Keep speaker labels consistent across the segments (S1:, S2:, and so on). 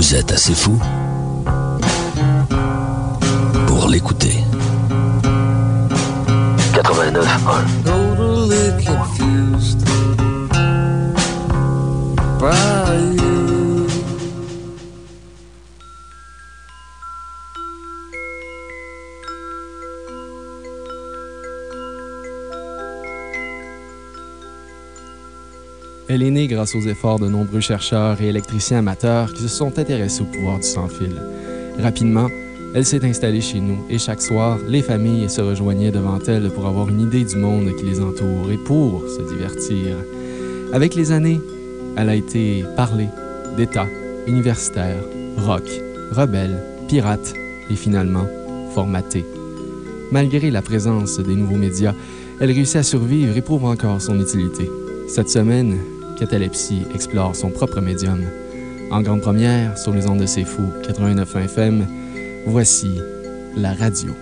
S1: Vous êtes assez fou pour l'écouter. 89.1.
S2: Totally confused by you.
S3: Elle est née grâce aux efforts de nombreux chercheurs et électriciens amateurs qui se sont intéressés au pouvoir du sans-fil. Rapidement, elle s'est installée chez nous et chaque soir, les familles se rejoignaient devant elle pour avoir une idée du monde qui les entoure et pour se divertir. Avec les années, elle a été parlée d'État, universitaire, rock, rebelle, pirate et finalement formatée. Malgré la présence des nouveaux médias, elle réussit à survivre et prouve encore son utilité. Cette semaine, Catalepsie explore son propre médium. En grande première, sur les ondes de C'est Fou, 89.1 FM, voici la radio.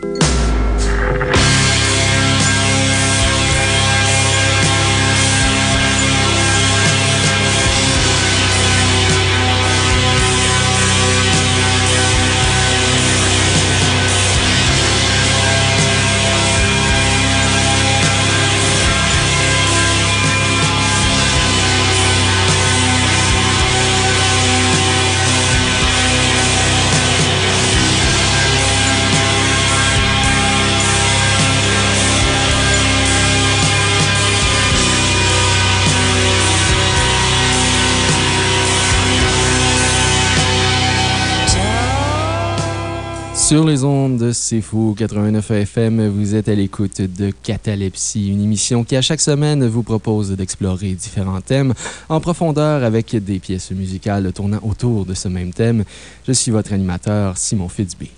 S3: Sur les ondes de C'est Fou 89 FM, vous êtes à l'écoute de Catalepsie, une émission qui, à chaque semaine, vous propose d'explorer différents thèmes en profondeur avec des pièces musicales tournant autour de ce même thème. Je suis votre animateur, Simon Fitzbé.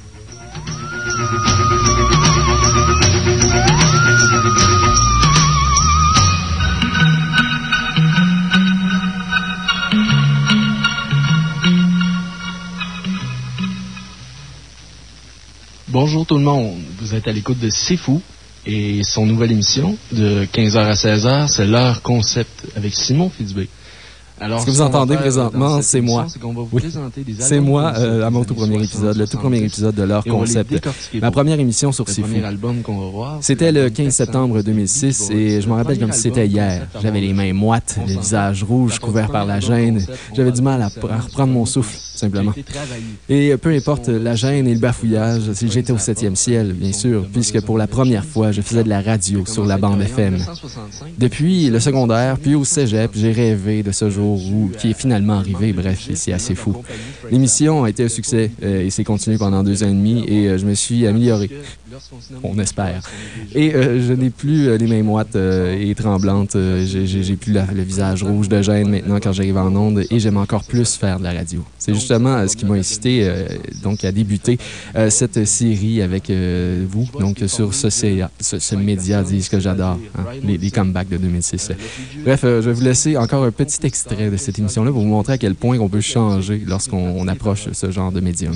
S3: Bonjour tout le monde, vous êtes à l'écoute de C'est Fou et son nouvelle émission de 15h à 16h, c'est l'heure concept avec Simon Fitzbé. Alors, ce que vous entendez présentement, c'est moi. Oui, c'est moi à mon tout premier épisode, le tout premier épisode de leur concept. Ma première émission sur C'est Fou. C'était le 15 septembre 2006 et je me rappelle comme si c'était hier. J'avais les mains moites, le visage rouge couvert par la gêne. J'avais du mal à reprendre mon souffle, simplement. Et peu importe la gêne et le bafouillage, j'étais au 7e ciel, bien sûr, puisque pour la première fois, je faisais de la radio sur la bande FM. Depuis le secondaire, puis au cégep, j'ai rêvé de ce jour qui est finalement arrivé. Bref, c'est assez fou. L'émission a été un succès et s'est continuée pendant 2 ans et demi et je me suis amélioré. On espère. Et je n'ai plus les mains moites et tremblantes. J'ai plus le visage rouge de gêne maintenant quand j'arrive en onde et j'aime encore plus faire de la radio. C'est justement ce qui m'a incité donc à débuter cette série avec vous, donc sur ce média, ce que j'adore, hein, les comebacks de 2006. Bref, je vais vous laisser encore un petit extrait de cette émission-là pour vous montrer à quel point on peut changer lorsqu'on approche ce genre de médium.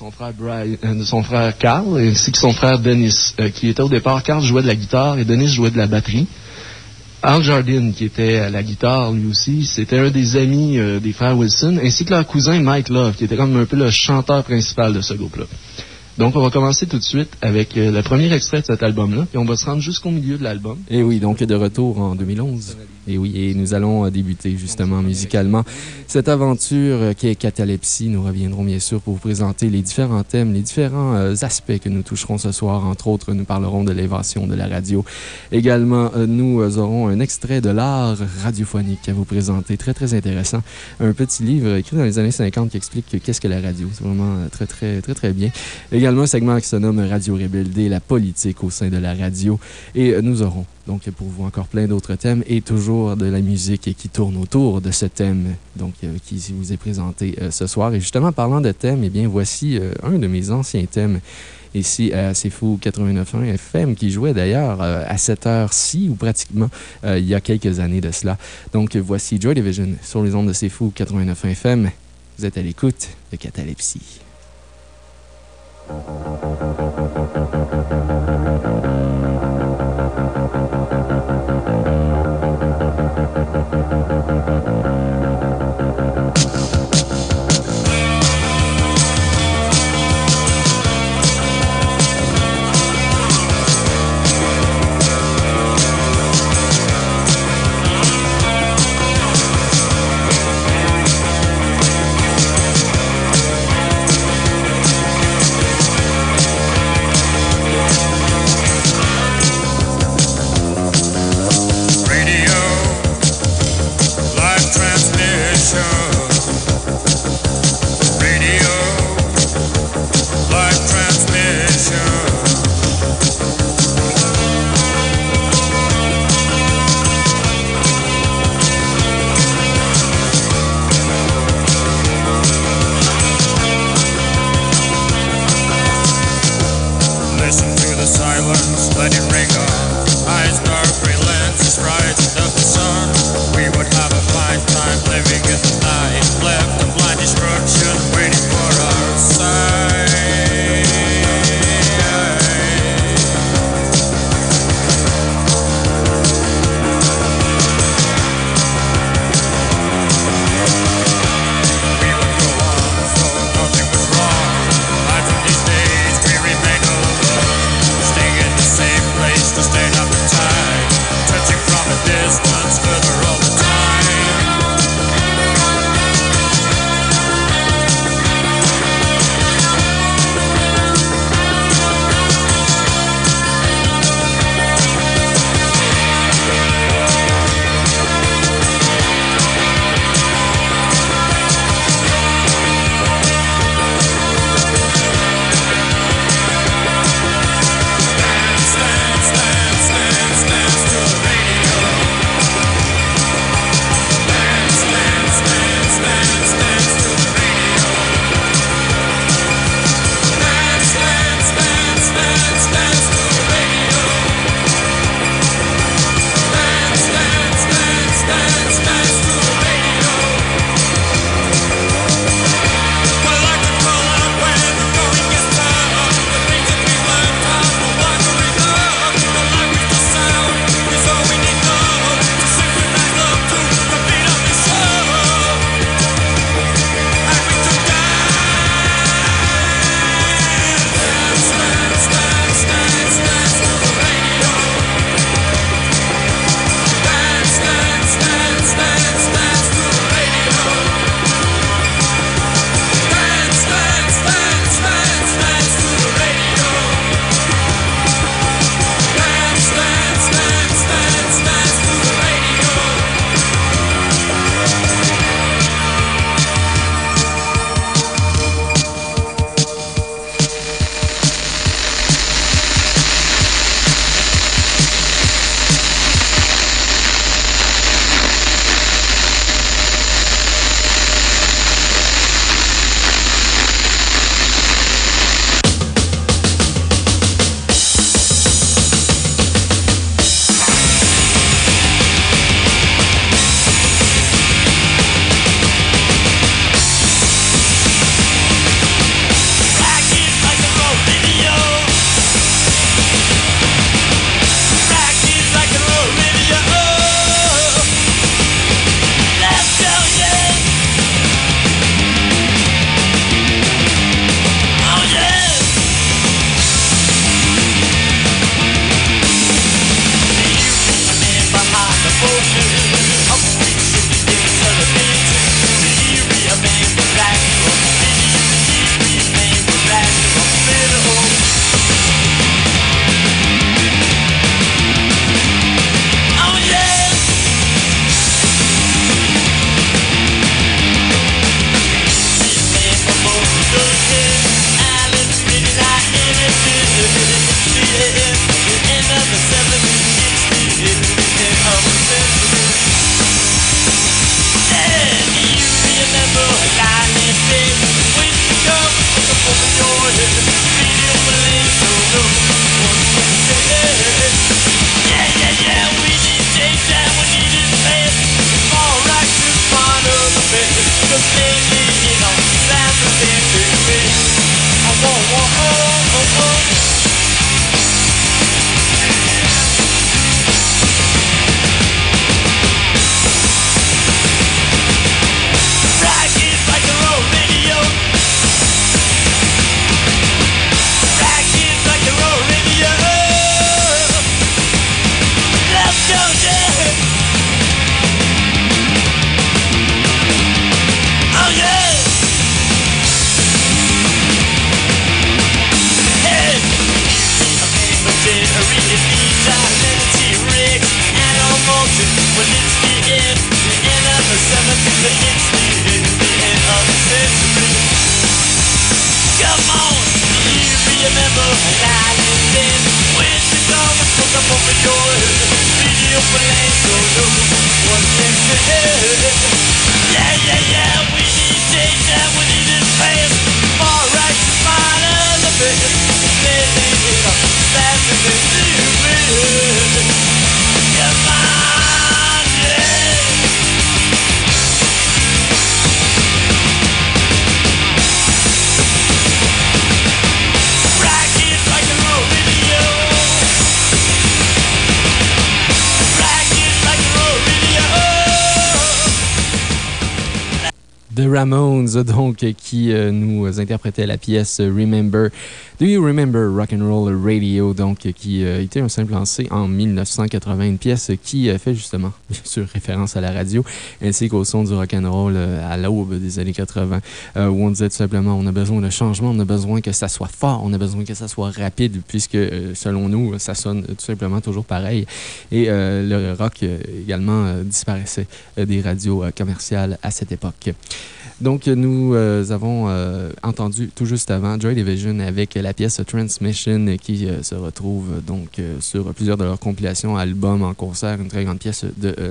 S4: De son frère Carl, ainsi que son frère Dennis, qui était au départ, Carl jouait de la guitare et Dennis jouait de la batterie. Al Jardine, qui était à la guitare lui aussi, c'était un des amis des frères Wilson, ainsi que leur cousin Mike Love, qui était comme un peu le chanteur principal de ce groupe-là. Donc, on va commencer tout de suite avec le premier extrait de cet album-là, puis on va se rendre jusqu'au milieu de l'album.
S3: Et oui, donc de retour en 2011. Et oui, et nous allons débuter justement musicalement cette aventure qui est Catalepsie. Nous reviendrons bien sûr pour vous présenter les différents thèmes, les différents aspects que nous toucherons ce soir. Entre autres, nous parlerons de l'invention de la radio. Également, nous aurons un extrait de l'art radiophonique à vous présenter, très très intéressant. Un petit livre écrit dans les années 50 qui explique qu'est-ce que la radio. C'est vraiment très très très très bien. Également un segment qui se nomme Radio Rebelde, la politique au sein de la radio. Et nous aurons donc pour vous encore plein d'autres thèmes et toujours de la musique qui tourne autour de ce thème donc, qui vous est présenté ce soir. Et justement, parlant de thèmes, eh bien, voici un de mes anciens thèmes ici à C'est Fou 89.1 FM qui jouait d'ailleurs à cette heure-ci ou pratiquement il y a quelques années de cela. Donc voici Joy Division sur les ondes de C'est Fou 89.1 FM. Vous êtes à l'écoute de Catalepsie.
S5: The Ramones, donc, qui nous interprétait la pièce Remember. Do You Remember Rock'n'Roll Radio, donc, qui était un simple lancé en 1980, une pièce qui fait justement, bien sûr, référence à la radio, ainsi qu'au son du rock'n'roll à l'aube des années 80, où on disait tout simplement, on a besoin de changement, on a besoin que ça soit fort, on a besoin que ça soit rapide, puisque, selon nous, ça sonne tout simplement toujours pareil. Et le rock également disparaissait des radios commerciales à cette époque. Donc, nous avons entendu tout juste avant Joy Division avec la pièce Transmission qui se retrouve donc sur plusieurs de leurs compilations, albums, en concert, une très grande pièce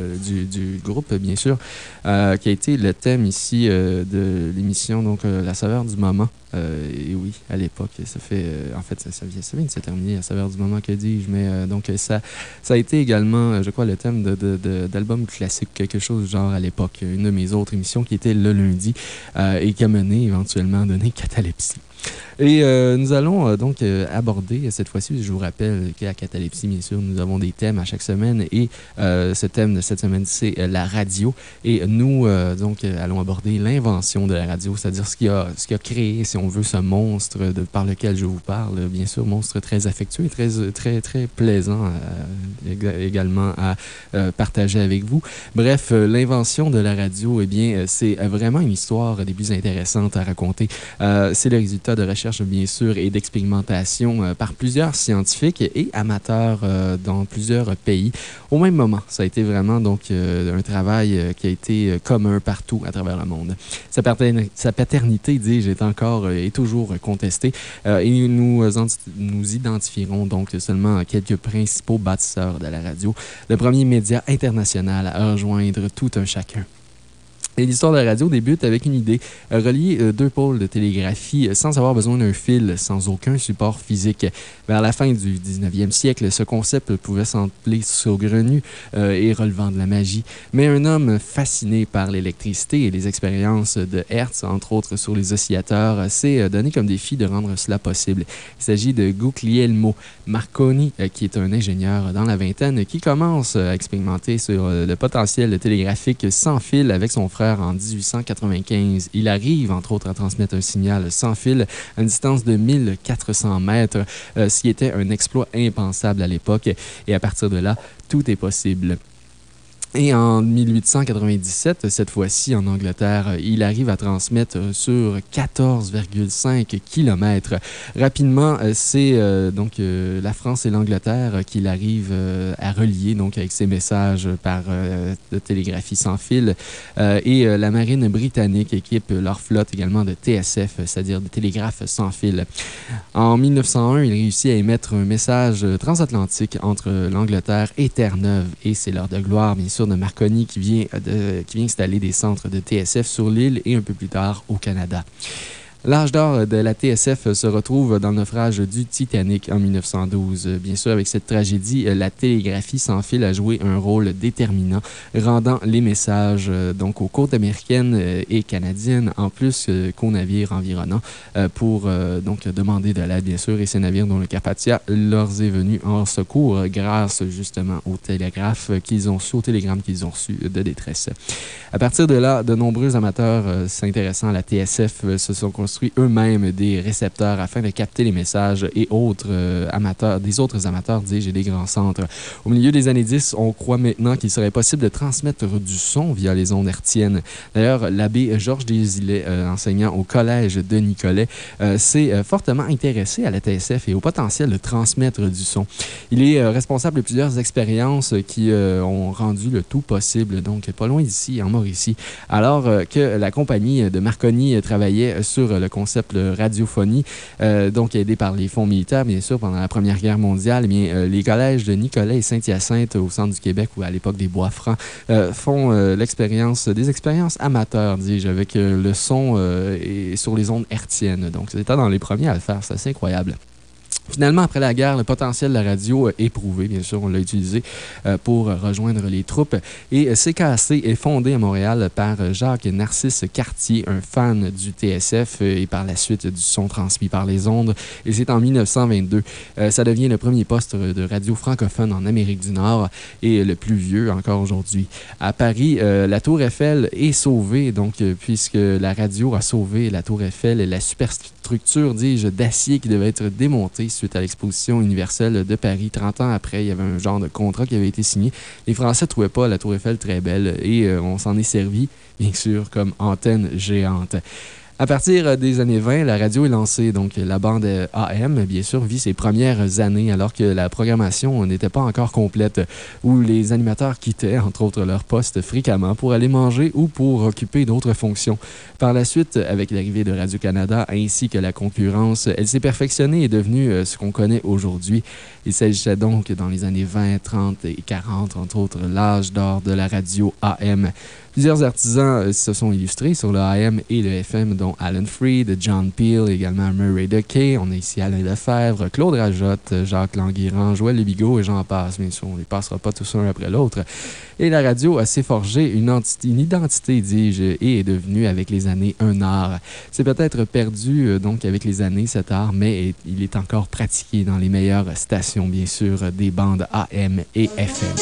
S5: du groupe, bien sûr, qui a été le thème ici de l'émission, donc La saveur du moment. Et oui, à l'époque, ça fait, en fait, ça vient de se terminer, La saveur du moment, que dis-je, mais donc ça a été également, je crois, le thème d'album classique, quelque chose du genre à l'époque, une de mes autres émissions qui était le lundi et qui a mené éventuellement à donner Catalepsie. Et nous allons donc aborder cette fois-ci, je vous rappelle qu'à Catalepsie, bien sûr, nous avons des thèmes à chaque semaine et ce thème de cette semaine, c'est la radio. Et nous, donc, allons aborder l'invention de la radio, c'est-à-dire ce qui a créé, si on veut, ce monstre par lequel je vous parle. Bien sûr, monstre très affectueux et très plaisant également à partager avec vous. Bref, l'invention de la radio, eh bien, c'est vraiment une histoire des plus intéressantes à raconter. C'est le résultat de recherches, bien sûr, et d'expérimentation par plusieurs scientifiques et amateurs dans plusieurs pays au même moment. Ça a été vraiment donc un travail qui a été commun partout à travers le monde. Sa paternité, dis-je, est encore et toujours contestée et nous identifierons donc seulement quelques principaux bâtisseurs de la radio, le premier média international à rejoindre tout un chacun. Et l'histoire de la radio débute avec une idée, relier deux pôles de télégraphie sans avoir besoin d'un fil, sans aucun support physique. Vers la fin du 19e siècle, ce concept pouvait sembler saugrenu et relevant de la magie. Mais un homme fasciné par l'électricité et les expériences de Hertz, entre autres sur les oscillateurs, s'est donné comme défi de rendre cela possible. Il s'agit de Guglielmo Marconi, qui est un ingénieur dans la vingtaine, qui commence à expérimenter sur le potentiel télégraphique sans fil avec son frère en 1895. Il arrive, entre autres, à transmettre un signal sans fil à une distance de 1400 mètres, ce qui était un exploit impensable à l'époque. Et à partir de là, tout est possible. Et en 1897, cette fois-ci en Angleterre, il arrive à transmettre sur 14,5 km. Rapidement, c'est donc la France et l'Angleterre qu'il arrive à relier donc avec ses messages par de télégraphie sans fil. Et la marine britannique équipe leur flotte également de TSF, c'est-à-dire de télégraphes sans fil. En 1901, il réussit à émettre un message transatlantique entre l'Angleterre et Terre-Neuve. Et c'est l'heure de gloire, bien sûr, sûr, de Marconi qui vient installer des centres de TSF sur l'île et un peu plus tard au Canada. L'âge d'or de la TSF se retrouve dans le naufrage du Titanic en 1912. Bien sûr, avec cette tragédie, la télégraphie s'enfile à jouer un rôle déterminant, rendant les messages donc aux côtes américaines et canadiennes, en plus qu'aux navires environnants, pour donc demander de l'aide, bien sûr, et ces navires dont le Carpathia leur est venu en secours grâce justement au télégramme qu'ils ont reçu de détresse. À partir de là, de nombreux amateurs s'intéressant à la TSF se sont construits eux-mêmes des récepteurs afin de capter les messages et des autres amateurs, dis-je, et des grands centres. Au milieu des années 10, on croit maintenant qu'il serait possible de transmettre du son via les ondes hertziennes. D'ailleurs, l'abbé Georges Desilets, enseignant au collège de Nicolet, s'est fortement intéressé à la TSF et au potentiel de transmettre du son. Il est responsable de plusieurs expériences qui ont rendu le tout possible, donc pas loin d'ici, en Mauricie. Alors que la compagnie de Marconi travaillait sur le concept de radiophonie, donc aidé par les fonds militaires, bien sûr, pendant la Première Guerre mondiale, bien, les collèges de Nicolet et Saint-Hyacinthe, au centre du Québec ou à l'époque des Bois-Francs, font des expériences amateurs, dis-je, avec le son et sur les ondes hertziennes. Donc, c'était dans les premiers à le faire. C'est assez incroyable. Finalement, après la guerre, le potentiel de la radio est prouvé. Bien sûr, on l'a utilisé pour rejoindre les troupes. Et CKAC est fondé à Montréal par Jacques-Narcisse Cartier, un fan du TSF et par la suite du son transmis par les ondes. Et c'est en 1922. Ça devient le premier poste de radio francophone en Amérique du Nord et le plus vieux encore aujourd'hui. À Paris, la Tour Eiffel est sauvée, donc, puisque la radio a sauvé la Tour Eiffel et la superstructure, dis-je, d'acier qui devait être démontée suite à l'exposition universelle de Paris. 30 ans après, il y avait un genre de contrat qui avait été signé. Les Français ne trouvaient pas la Tour Eiffel très belle et on s'en est servi, bien sûr, comme antenne géante. À partir des années 20, la radio est lancée. Donc, la bande AM, bien sûr, vit ses premières années alors que la programmation n'était pas encore complète, où les animateurs quittaient, entre autres, leur poste fréquemment pour aller manger ou pour occuper d'autres fonctions. Par la suite, avec l'arrivée de Radio-Canada ainsi que la concurrence, elle s'est perfectionnée et est devenue ce qu'on connaît aujourd'hui. Il s'agissait donc, dans les années 20, 30 et 40, entre autres, l'âge d'or de la radio AM. Plusieurs artisans se sont illustrés sur le AM et le FM, dont Alan Freed, John Peel, également Murray DeKay. On a ici Alain Lefebvre, Claude Rajotte, Jacques Languirand, Joël Lebigot et j'en passe. Bien sûr, on ne les passera pas tous un après l'autre. Et la radio s'est forgée une identité, dis-je, et est devenue avec les années un art. C'est peut-être perdu donc avec les années cet art, mais il est encore pratiqué dans les meilleures stations, bien sûr, des bandes AM et FM.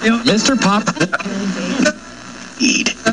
S6: Mr. Pop. Eat.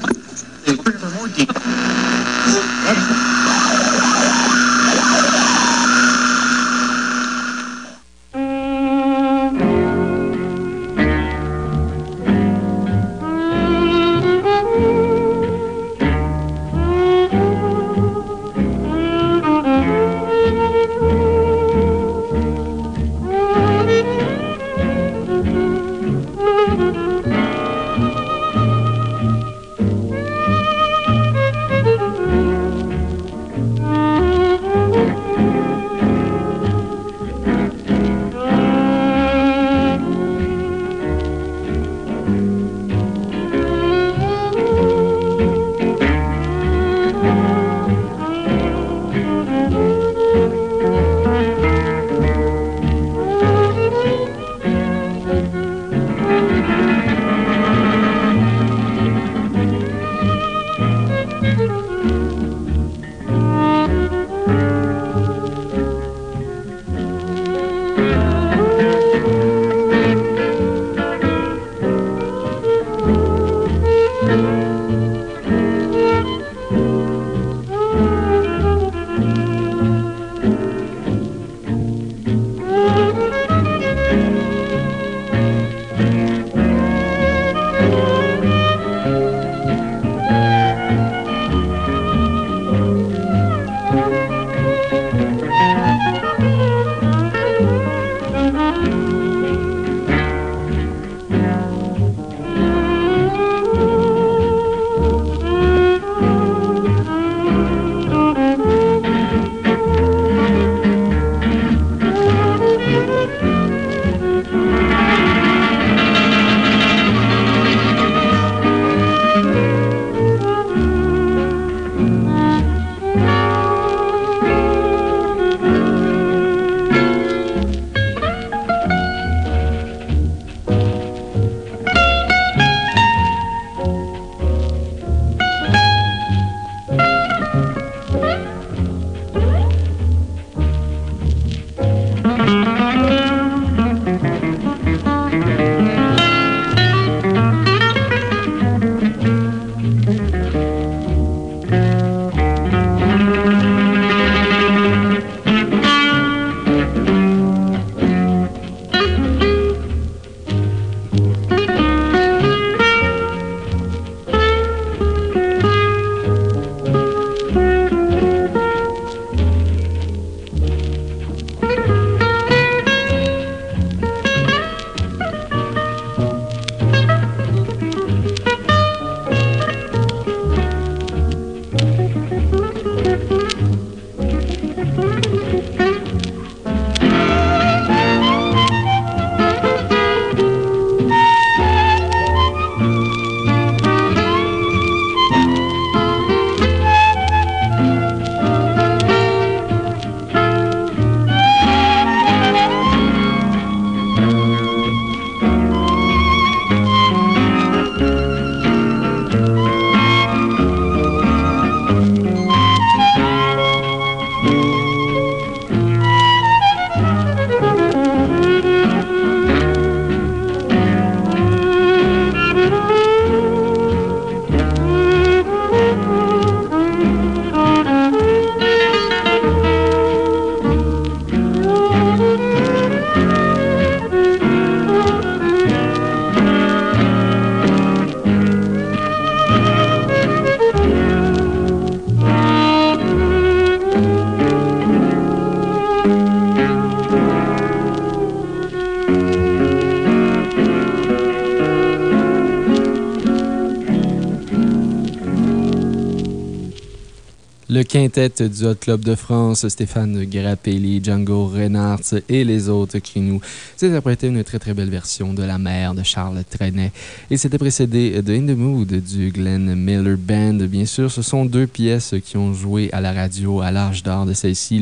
S5: Le quintet du Hot Club de France, Stéphane Grappelli, Django Reinhardt et les autres qui nous interprétaient une très très belle version de La Mer de Charles Trenet. Et c'était précédé de In the Mood du Glenn Miller Band. Bien sûr, ce sont deux pièces qui ont joué à la radio à l'âge d'or de celle-ci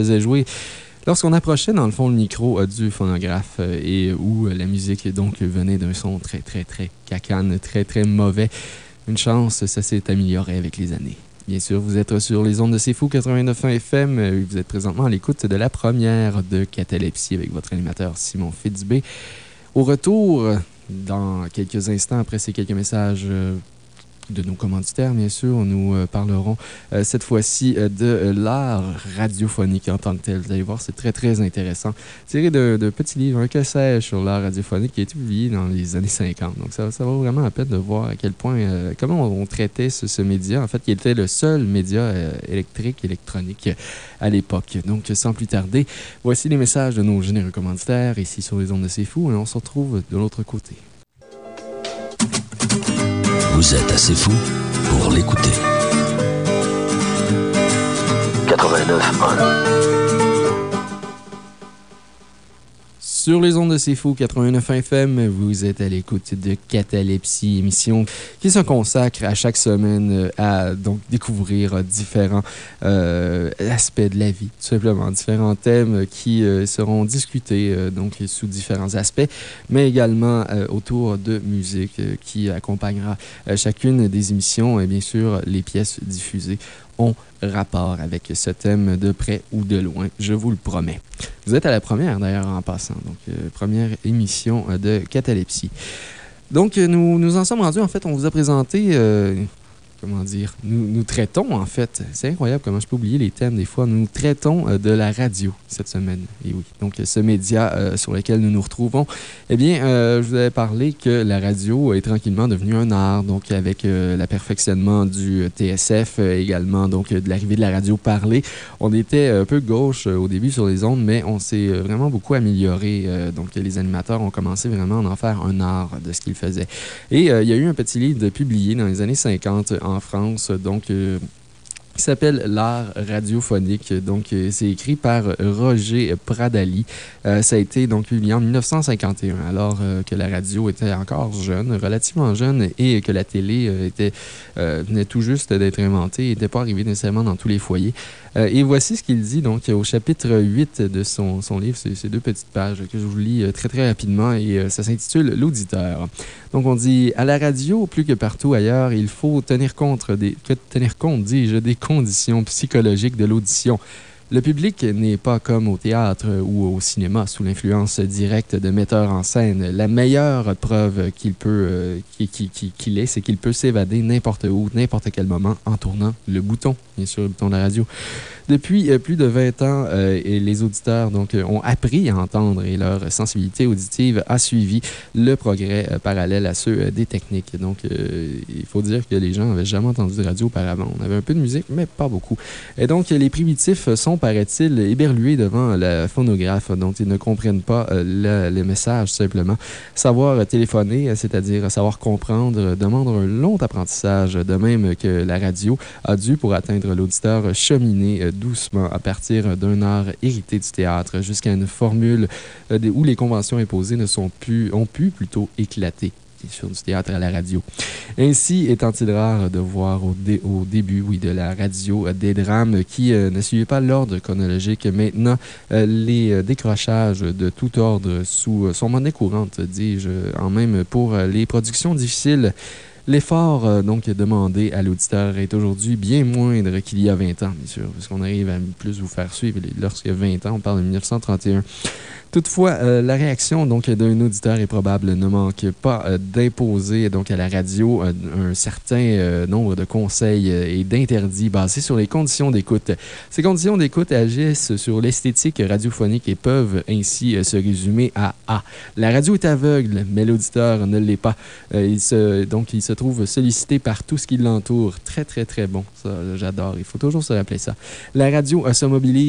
S5: lorsqu'on approchait dans le fond le micro du phonographe et où la musique donc venait d'un son très très très cacane, très très mauvais. Une chance, ça s'est amélioré avec les années. Bien sûr, vous êtes sur les ondes de C'est Fou 89.1 FM. Vous êtes présentement à l'écoute de la première de Catalepsie avec votre animateur Simon Fitzbé. Au retour Dans quelques instants, après ces quelques messages de nos commanditaires, bien sûr, nous parlerons cette fois-ci de l'art radiophonique en tant que tel. Vous allez voir, c'est très, très intéressant. Tiré de petits livres, un que sais-je sur l'art radiophonique qui a été publié dans les années 50. Donc, ça vaut vraiment la peine de voir à quel point, comment on traitait ce média, en fait, qui était le seul média électronique à l'époque. Donc, sans plus tarder, voici les messages de nos généreux commanditaires ici sur les ondes de C'est Fou et on se retrouve de l'autre côté.
S1: Vous êtes assez fou pour l'écouter. 89.1.
S5: Sur les ondes de C'est Fou 89 FM, vous êtes à l'écoute de Catalepsie, émission qui se consacre à chaque semaine à donc découvrir différents aspects de la vie, tout simplement, différents thèmes qui seront discutés donc sous différents aspects, mais également autour de musique qui accompagnera chacune des émissions et bien sûr les pièces diffusées ont rapport avec ce thème de près ou de loin, je vous le promets. Vous êtes à la première, d'ailleurs, en passant. Donc, première émission de Catalepsie. Donc, nous en sommes rendus, en fait, on vous a présenté... comment dire, nous traitons, en fait, c'est incroyable comment je peux oublier les thèmes des fois, nous traitons de la radio cette semaine. Et oui, donc ce média sur lequel nous nous retrouvons, eh bien, je vous avais parlé que la radio est tranquillement devenue un art, donc avec l'aperfectionnement du TSF également, donc de l'arrivée de la radio parlée. On était un peu gauche au début sur les ondes, mais on s'est vraiment beaucoup amélioré. Donc, les animateurs ont commencé vraiment à en faire un art de ce qu'ils faisaient. Et il y a eu un petit livre publié dans les années 50 en France, donc qui s'appelle L'art radiophonique. Donc, c'est écrit par Roger Pradali. Ça a été donc publié en 1951, alors que la radio était encore jeune, relativement jeune, et que la télé venait tout juste d'être inventée et n'était pas arrivée nécessairement dans tous les foyers. Et voici ce qu'il dit donc au chapitre 8 de son livre. C'est 2 petites pages que je vous lis très très rapidement et ça s'intitule « L'auditeur ». Donc on dit « À la radio, plus que partout ailleurs, il faut tenir compte, dis-je, des conditions psychologiques de l'audition. Le public n'est pas comme au théâtre ou au cinéma sous l'influence directe de metteurs en scène. La meilleure preuve qu'il est, c'est qu'il peut s'évader n'importe où, n'importe quel moment en tournant le bouton, bien sûr, le bouton de la radio. Depuis plus de 20 ans, et les auditeurs donc, ont appris à entendre et leur sensibilité auditive a suivi le progrès parallèle à ceux des techniques. Donc, il faut dire que les gens n'avaient jamais entendu de radio auparavant. On avait un peu de musique, mais pas beaucoup. Et donc, les primitifs sont, paraît-il, éberlués devant la phonographe, dont ils ne comprennent pas le message, simplement. Savoir téléphoner, c'est-à-dire savoir comprendre, demande un long apprentissage, de même que la radio a dû, pour atteindre l'auditeur, cheminer doucement à partir d'un art hérité du théâtre jusqu'à une formule où les conventions imposées ont pu plutôt éclater. Sur du théâtre à la radio. Ainsi, étant-il rare de voir au début de la radio des drames qui ne suivaient pas l'ordre chronologique. Maintenant, les décrochages de tout ordre sont monnaie courante, dis-je, en même pour les productions difficiles. L'effort donc demandé à l'auditeur est aujourd'hui bien moindre qu'il y a 20 ans, bien sûr, puisqu'on arrive à plus vous faire suivre. Lorsqu'il y a 20 ans, on parle de 1931. Toutefois, la réaction donc d'un auditeur est probable, ne manque pas d'imposer donc à la radio un certain nombre de conseils et d'interdits basés sur les conditions d'écoute. Ces conditions d'écoute agissent sur l'esthétique radiophonique et peuvent ainsi se résumer à A. La radio est aveugle, mais l'auditeur ne l'est pas. Donc, il se trouve sollicité par tout ce qui l'entoure. Très, très, très bon. Ça, j'adore. Il faut toujours se rappeler ça. La radio ne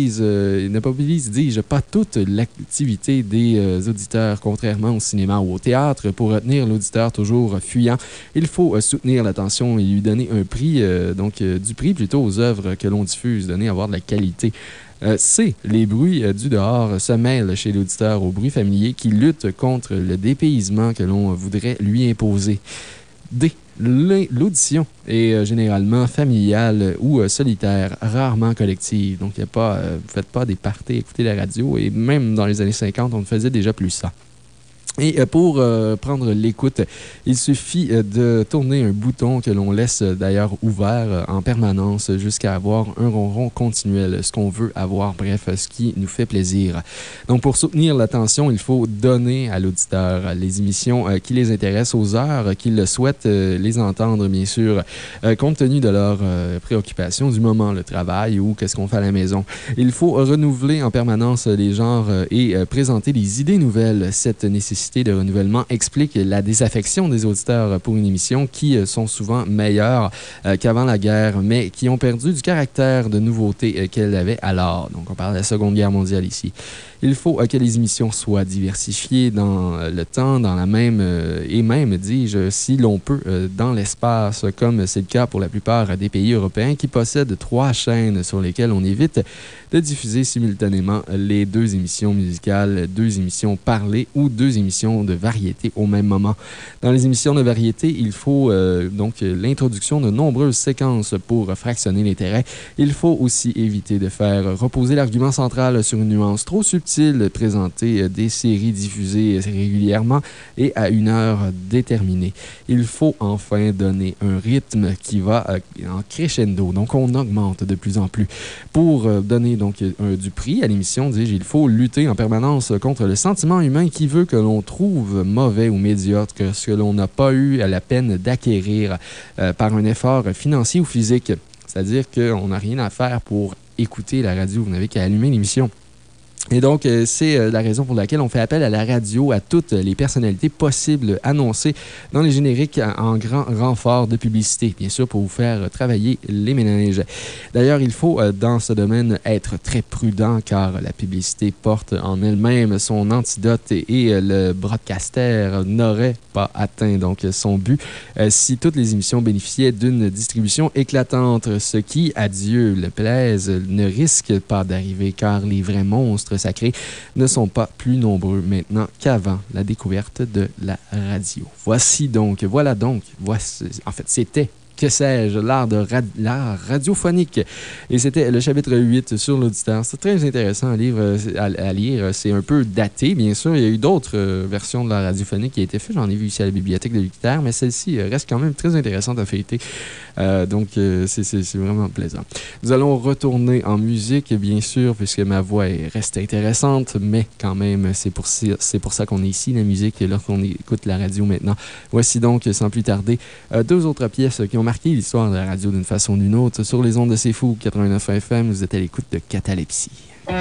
S5: mobilise, dis-je, pas toute l'activité des auditeurs, contrairement au cinéma ou au théâtre. Pour retenir l'auditeur toujours fuyant, il faut soutenir l'attention et lui donner un prix, du prix plutôt aux œuvres que l'on diffuse, donner à avoir de la qualité. C. Les bruits du dehors se mêlent chez l'auditeur aux bruits familiers qui luttent contre le dépaysement que l'on voudrait lui imposer. D. L'audition est généralement familiale ou solitaire, rarement collective. Donc, vous ne faites pas des parties, écouter la radio. Et même dans les années 50, on ne faisait déjà plus ça. Et pour prendre l'écoute, il suffit de tourner un bouton que l'on laisse d'ailleurs ouvert en permanence jusqu'à avoir un ronron continuel, ce qu'on veut avoir, bref, ce qui nous fait plaisir. Donc pour soutenir l'attention, il faut donner à l'auditeur les émissions qui les intéressent aux heures qu'ils souhaitent les entendre, bien sûr, compte tenu de leurs préoccupations du moment, le travail ou qu'est-ce qu'on fait à la maison. Il faut renouveler en permanence les genres et présenter des idées nouvelles. Cette nécessité de renouvellement explique la désaffection des auditeurs pour une émission qui sont souvent meilleures qu'avant la guerre, mais qui ont perdu du caractère de nouveauté qu'elles avaient alors. Donc, on parle de la Seconde Guerre mondiale ici. Il faut que les émissions soient diversifiées dans le temps, dans la même, et même, dis-je, si l'on peut, dans l'espace, comme c'est le cas pour la plupart des pays européens qui possèdent 3 chaînes sur lesquelles on évite de diffuser simultanément les 2 émissions musicales, 2 émissions parlées ou 2 émissions de variété au même moment. Dans les émissions de variété, il faut donc l'introduction de nombreuses séquences pour fractionner l'intérêt. Il faut aussi éviter de faire reposer l'argument central sur une nuance trop subtile, présenter des séries diffusées régulièrement et à une heure déterminée. Il faut enfin donner un rythme qui va en crescendo, donc on augmente de plus en plus. Pour donner donc du prix à l'émission, dis-je, il faut lutter en permanence contre le sentiment humain qui veut que l'on trouve mauvais ou médiocre ce que l'on n'a pas eu à la peine d'acquérir par un effort financier ou physique. C'est-à-dire qu'on n'a rien à faire pour écouter la radio, vous n'avez qu'à allumer l'émission. Et donc, c'est la raison pour laquelle on fait appel à la radio, à toutes les personnalités possibles annoncées dans les génériques en grand renfort de publicité, bien sûr, pour vous faire travailler les méninges. D'ailleurs, il faut, dans ce domaine, être très prudent car la publicité porte en elle-même son antidote et le broadcaster n'aurait pas atteint donc son but si toutes les émissions bénéficiaient d'une distribution éclatante, ce qui, à Dieu le plaise, ne risque pas d'arriver car les vrais monstres sacrés ne sont pas plus nombreux maintenant qu'avant la découverte de la radio. Voilà donc, en fait, c'était Que sais-je, l'art radiophonique. Et c'était le chapitre 8 sur l'auditeur. C'est très intéressant à lire. C'est un peu daté, bien sûr. Il y a eu d'autres versions de l'art radiophonique qui a été faites. J'en ai vu ici à la bibliothèque de l'Utilitaire, mais celle-ci reste quand même très intéressante à fêter. Donc, c'est vraiment plaisant. Nous allons retourner en musique, bien sûr, puisque ma voix reste intéressante, mais quand même, c'est pour ça qu'on est ici, la musique, lorsqu'on écoute la radio maintenant. Voici donc, sans plus tarder, 2 autres pièces qui ont marqué l'histoire de la radio d'une façon ou d'une autre. Sur les ondes de C'est Fou, 89 FM, vous êtes à l'écoute de Catalepsie.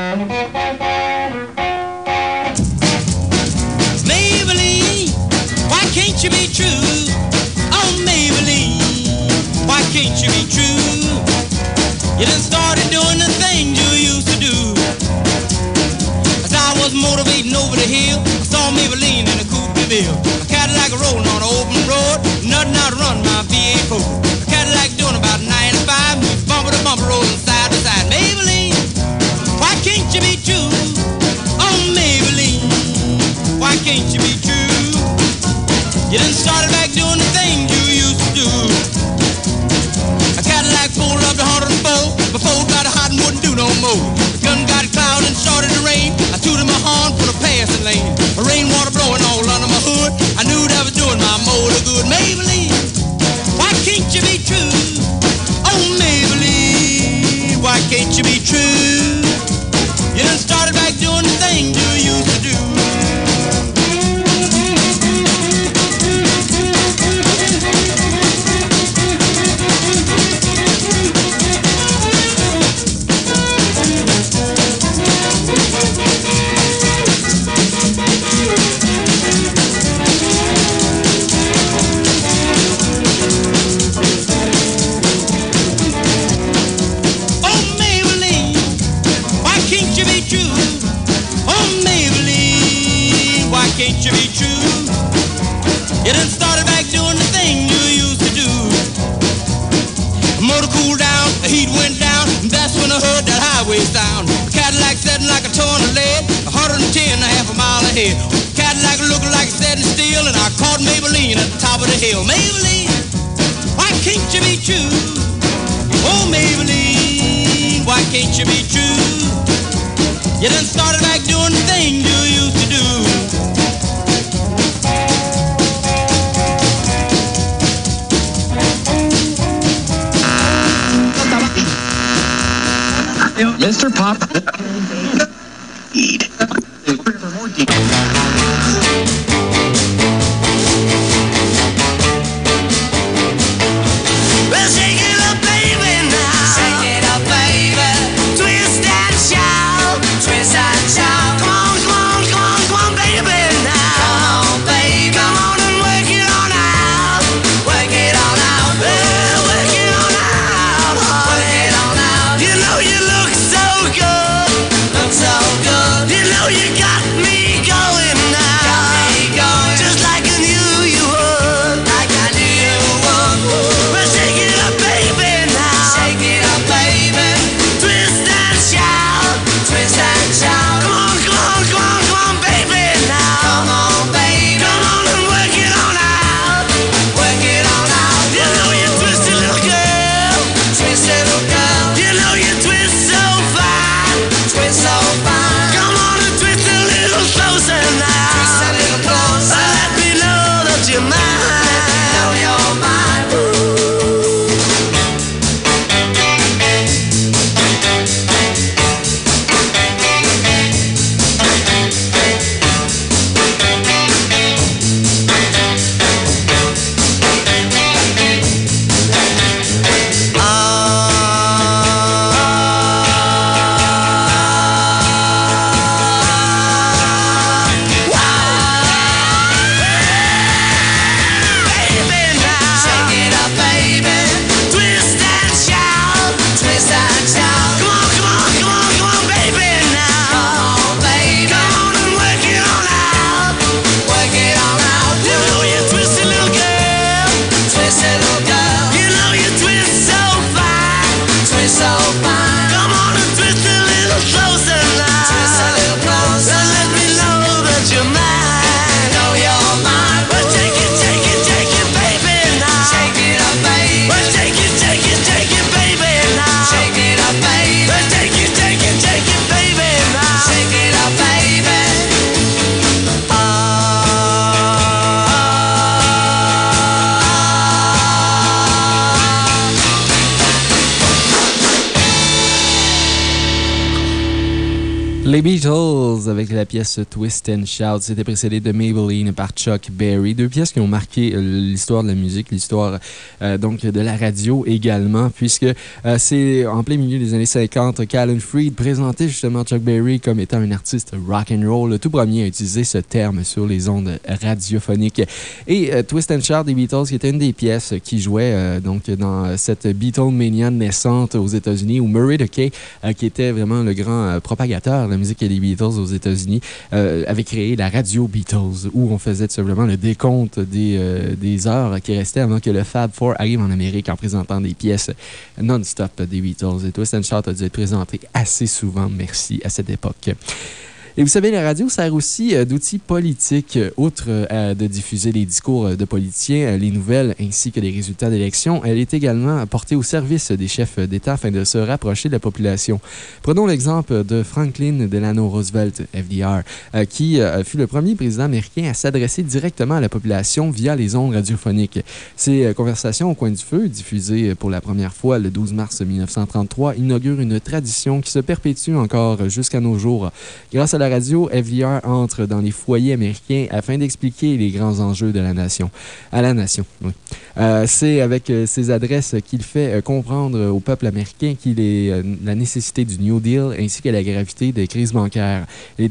S6: Maybelline, why can't you be true? Oh, Maybelline, why can't you be true? You done started doing the things you used to do. As I was motivating over the hill, I saw Maybelline in a coupe de ville. A Cadillac rolling on an open road, nothing out to run my V8 4. A Cadillac doing about 95, bumper to bumper, rolling side to side. Maybelline, why can't you be true? Oh, Maybelline, why can't you be true? You done started back doing the things you used to do. A Cadillac pulled up to 104, before got hot and wouldn't do no more. The gun got cloud and started to rain. I tooted my horn for the passing lane. The rainwater blowing all under my hood. I knew that was doing my motor good. Maybelline, why can't you be true? Oh, Maybelline, why can't you be true? You done started back doing the thing you used to do. Can't you be true? You done started back doing the thing you used to do. The motor cooled down, the heat went down, and that's when I heard that highway sound. The Cadillac setting like a ton of lead, 110 a half a mile ahead. The Cadillac looking like it's setting still, and I caught Maybelline at the top of the hill. Maybelline, why can't you be true? Oh, Maybelline, why can't you be true? You done started back doing the thing you used to do.
S7: Mr. Pop. Eat.
S6: Well, shake it up, baby, now. Shake it up, baby. Twist and shout. Twist and shout. Come on, come on, come on, come on, baby, now. Come on, baby. Come on and work it on out. Work it on out. Well, work it on out. Work it on out. You know you look so good. Look so good. You know you got me going now. Got me going. Just like I knew you would. Like I knew you would. Well, shake it up, baby, now. Shake it up, baby. Twist and shout. Twist and shout. Come on, come on, come on, come on, baby, now. Come on, baby. Come on and work it on out. Work it on out. You know you twisty little girl. Twisty little girl. You know you twist so fine. Twist so fine. Come on and twist a little closer now. Twist a little closer. Let me know that you're mine. Let me know you're mine. Baby, now. Shake it up, baby. Twist and shout. Twist and shout. Come on, come on, come on, come on, baby, now. Come on, baby. Come on and work it on out. Work it on out. You know you twisty little girl. Twisty little girl. You know you twist so fine. Twist so fine. Come on and twist a little closer now. Twist a little closer. Let me know that you're mine. Know you're mine. Well, take it, baby, now. Shake it up, baby. Well, take it, baby, now. Shake it up, baby. Well, take it, baby, now. Shake it up, baby.
S5: Les Beatles avec la pièce Twist and Shout. C'était précédé de Maybelline par Chuck Berry. Deux pièces qui ont marqué l'histoire de la musique, l'histoire donc de la radio également, puisque c'est en plein milieu des années 50, Callan Freed présentait justement Chuck Berry comme étant un artiste rock and roll, le tout premier à utiliser ce terme sur les ondes radiophoniques. Et Twist and Shout des Beatles, qui était une des pièces qui jouait donc dans cette Beatlemania naissante aux États-Unis, où Murray DeKay, qui était vraiment le grand propagateur de la musique des Beatles aux États-Unis, avait créé la radio Beatles, où on faisait tout simplement le décompte des heures qui restaient avant que le Fab Four arrive en Amérique en présentant des pièces non-stop des Beatles. Et Twist and Shout a dû être présenté assez souvent, merci, à cette époque. Et vous savez, la radio sert aussi d'outil politique. Outre de diffuser les discours de politiciens, les nouvelles ainsi que les résultats d'élections, elle est également portée au service des chefs d'État afin de se rapprocher de la population. Prenons l'exemple de Franklin Delano Roosevelt, FDR, qui fut le premier président américain à s'adresser directement à la population via les ondes radiophoniques. Ces conversations au coin du feu, diffusées pour la première fois le 12 mars 1933, inaugurent une tradition qui se perpétue encore jusqu'à nos jours. Grâce à la radio, FDR entre dans les foyers américains afin d'expliquer les grands enjeux de la nation. À la nation, oui. C'est avec ces adresses qu'il fait comprendre au peuple américain qu'il est la nécessité du New Deal ainsi que la gravité des crises bancaires. Il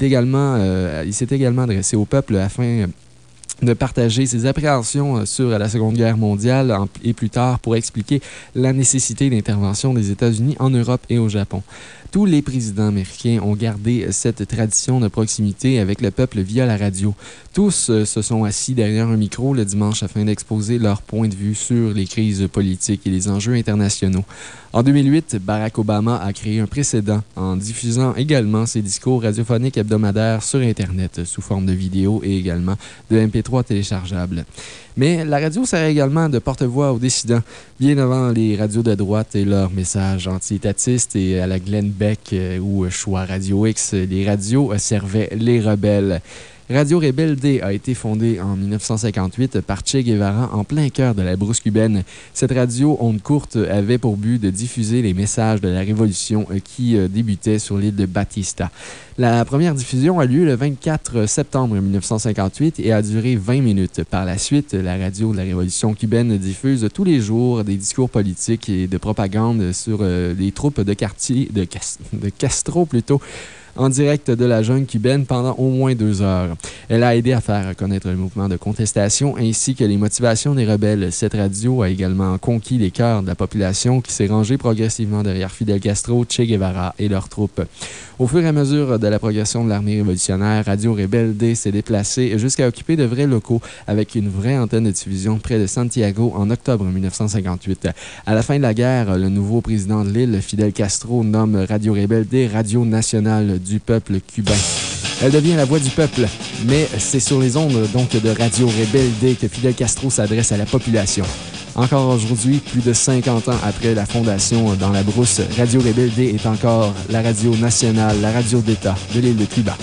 S5: s'est également adressé au peuple afin de partager ses appréhensions sur la Seconde Guerre mondiale et plus tard pour expliquer la nécessité d'intervention des États-Unis en Europe et au Japon. Tous les présidents américains ont gardé cette tradition de proximité avec le peuple via la radio. Tous se sont assis derrière un micro le dimanche afin d'exposer leur point de vue sur les crises politiques et les enjeux internationaux. En 2008, Barack Obama a créé un précédent en diffusant également ses discours radiophoniques hebdomadaires sur Internet sous forme de vidéo et également de MP3 téléchargeables. Mais la radio sert également de porte-voix aux dissidents, bien avant les radios de droite et leurs messages anti-étatistes et à la Glenn Beck ou Choix Radio X, les radios servaient les rebelles. Radio Rebelde a été fondée en 1958 par Che Guevara en plein cœur de la brousse cubaine. Cette radio onde courte avait pour but de diffuser les messages de la révolution qui débutait sur l'île de Batista. La première diffusion a lieu le 24 septembre 1958 et a duré 20 minutes. Par la suite, la radio de la révolution cubaine diffuse tous les jours des discours politiques et de propagande sur les troupes de quartier, de Castro plutôt, en direct de la jungle cubaine pendant au moins 2 heures. Elle a aidé à faire connaître le mouvement de contestation ainsi que les motivations des rebelles. Cette radio a également conquis les cœurs de la population qui s'est rangée progressivement derrière Fidel Castro, Che Guevara et leurs troupes. Au fur et à mesure de la progression de l'armée révolutionnaire, Radio Rebelde s'est déplacée jusqu'à occuper de vrais locaux avec une vraie antenne de diffusion près de Santiago en octobre 1958. À la fin de la guerre, le nouveau président de l'île, Fidel Castro, nomme Radio Rebelde Radio nationale du peuple cubain. Elle devient la voix du peuple, mais c'est sur les ondes donc de Radio Rebelde que Fidel Castro s'adresse à la population. Encore aujourd'hui, plus de 50 ans après la fondation dans la brousse, Radio Rebelde est encore la radio nationale, la radio d'État de l'île de Cuba.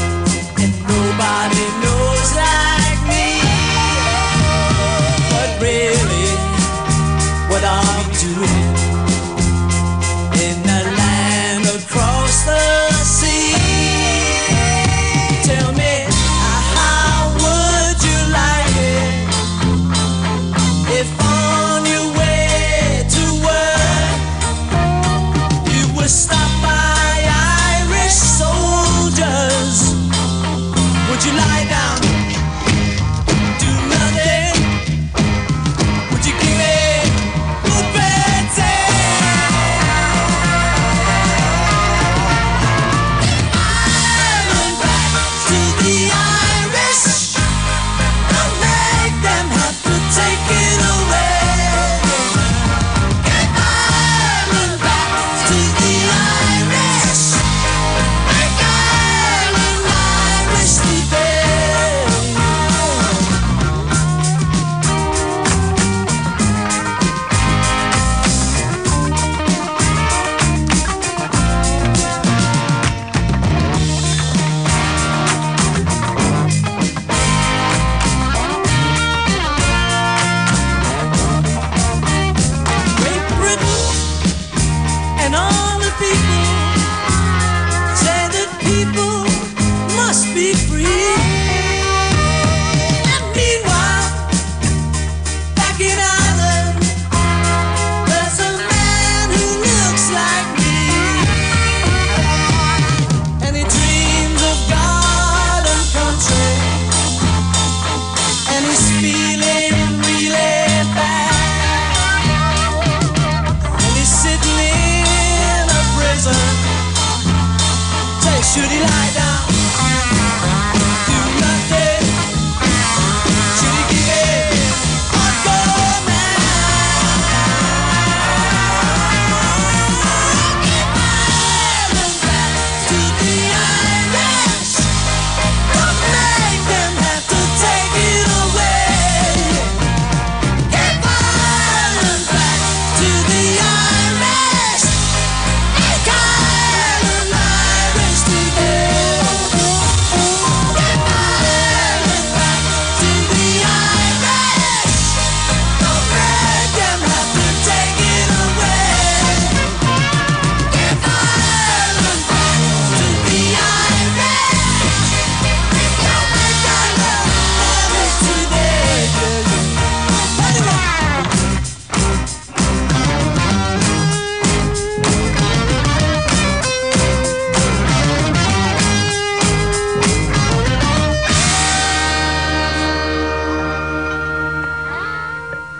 S7: Nobody knows like me, but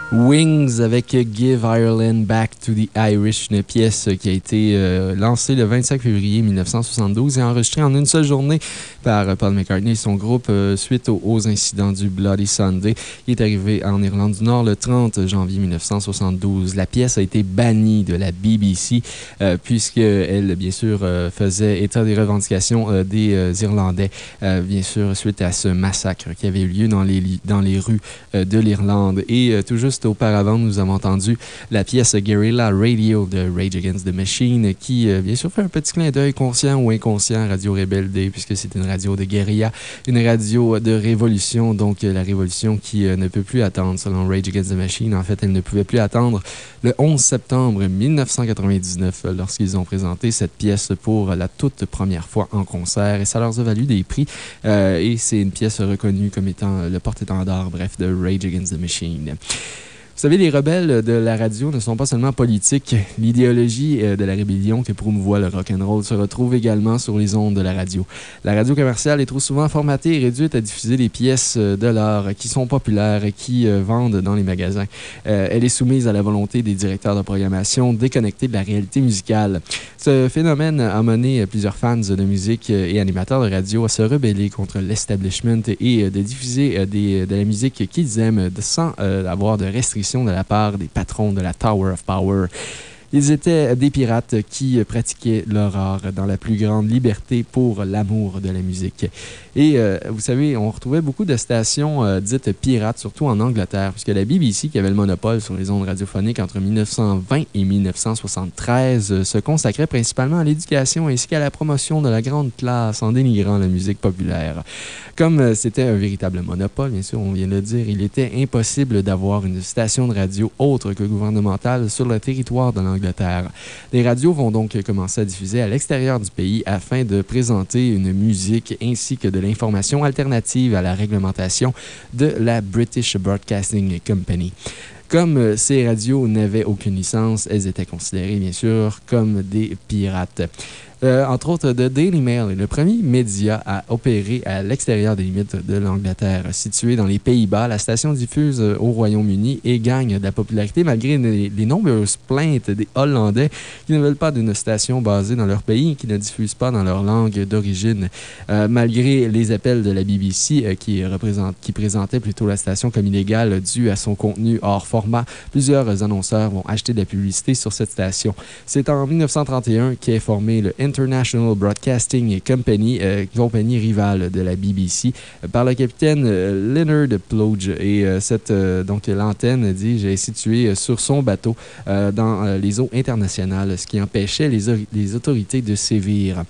S5: Wings avec Give Ireland Back to the Irish, une pièce qui a été lancée le 25 février 1972 et enregistrée en une seule journée par Paul McCartney et son groupe suite aux incidents du Bloody Sunday. Il est arrivé en Irlande du Nord le 30 janvier 1972. La pièce a été bannie de la BBC puisqu'elle, bien sûr, faisait état des revendications des Irlandais, bien sûr, suite à ce massacre qui avait eu lieu dans les rues de l'Irlande. Et tout juste auparavant, nous avons entendu la pièce Guerrilla Radio de Rage Against the Machine qui, bien sûr, fait un petit clin d'œil conscient ou inconscient à Radio Rebel Day puisque c'est une radio de guérilla, une radio de révolution, donc la révolution qui ne peut plus attendre selon Rage Against the Machine. En fait, elle ne pouvait plus attendre le 11 septembre 1999 lorsqu'ils ont présenté cette pièce pour la toute première fois en concert et ça leur a valu des prix et c'est une pièce reconnue comme étant le porte-étendard, bref, de Rage Against the Machine. Vous savez, les rebelles de la radio ne sont pas seulement politiques. L'idéologie de la rébellion que promouvoit le rock'n'roll se retrouve également sur les ondes de la radio. La radio commerciale est trop souvent formatée et réduite à diffuser des pièces de l'art qui sont populaires et qui vendent dans les magasins. Elle est soumise à la volonté des directeurs de programmation déconnectés de la réalité musicale. Ce phénomène a mené plusieurs fans de musique et animateurs de radio à se rebeller contre l'establishment et de diffuser de la musique qu'ils aiment sans avoir de restrictions de la part des patrons de la Tower of Power. Ils étaient des pirates qui pratiquaient leur art dans la plus grande liberté pour l'amour de la musique. Et vous savez, on retrouvait beaucoup de stations dites pirates, surtout en Angleterre, puisque la BBC, qui avait le monopole sur les ondes radiophoniques entre 1920 et 1973, se consacrait principalement à l'éducation ainsi qu'à la promotion de la grande classe en dénigrant la musique populaire. Comme c'était un véritable monopole, bien sûr, on vient de le dire, il était impossible d'avoir une station de radio autre que gouvernementale sur le territoire de l'Angleterre. Les radios vont donc commencer à diffuser à l'extérieur du pays afin de présenter une musique ainsi que de l'information alternative à la réglementation de la British Broadcasting Company. Comme ces radios n'avaient aucune licence, elles étaient considérées, bien sûr, comme des pirates. Entre autres, The Daily Mail est le premier média à opérer à l'extérieur des limites de l'Angleterre. Située dans les Pays-Bas, la station diffuse au Royaume-Uni et gagne de la popularité malgré les nombreuses plaintes des Hollandais qui ne veulent pas d'une station basée dans leur pays et qui ne diffuse pas dans leur langue d'origine. Malgré les appels de la BBC qui présentait plutôt la station comme illégale due à son contenu hors format, plusieurs annonceurs vont acheter de la publicité sur cette station. C'est en 1931 qu'est formé le International Broadcasting Company, compagnie rivale de la BBC, par le capitaine Leonard Ploge. Et donc l'antenne, dis-je, est située sur son bateau dans les eaux internationales, ce qui empêchait les autorités de sévir.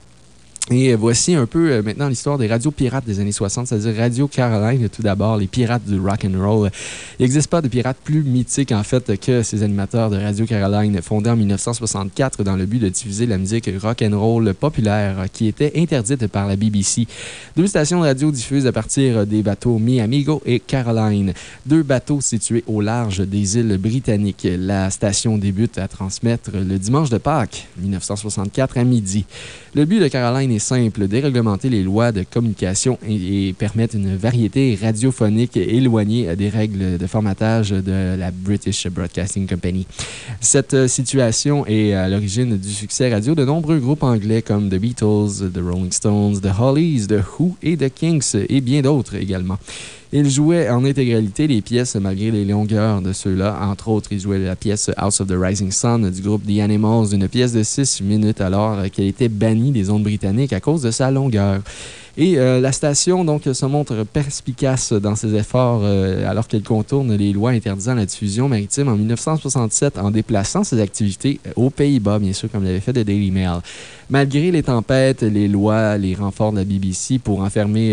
S5: Et voici un peu maintenant l'histoire des radios pirates des années 60, c'est-à-dire Radio Caroline, tout d'abord, les pirates du rock'n'roll. Il n'existe pas de pirates plus mythiques, en fait, que ces animateurs de Radio Caroline, fondés en 1964 dans le but de diffuser la musique rock'n'roll populaire qui était interdite par la BBC. Deux stations de radio diffusent à partir des bateaux Mi-Amigo et Caroline, deux bateaux situés au large des îles britanniques. La station débute à transmettre le dimanche de Pâques, 1964, à midi. Le but de Caroline est simple, déréglementer les lois de communication et permettre une variété radiophonique éloignée des règles de formatage de la British Broadcasting Company. Cette situation est à l'origine du succès radio de nombreux groupes anglais comme The Beatles, The Rolling Stones, The Hollies, The Who et The Kinks et bien d'autres également. Il jouait en intégralité les pièces malgré les longueurs de ceux-là. Entre autres, il jouait la pièce House of the Rising Sun du groupe The Animals, une pièce de 6 minutes alors qu'elle était bannie des ondes britanniques à cause de sa longueur. Et la station donc, se montre perspicace dans ses efforts alors qu'elle contourne les lois interdisant la diffusion maritime en 1967 en déplaçant ses activités aux Pays-Bas, bien sûr, comme l'avait fait The Daily Mail. Malgré les tempêtes, les lois, les renforts de la BBC pour fermer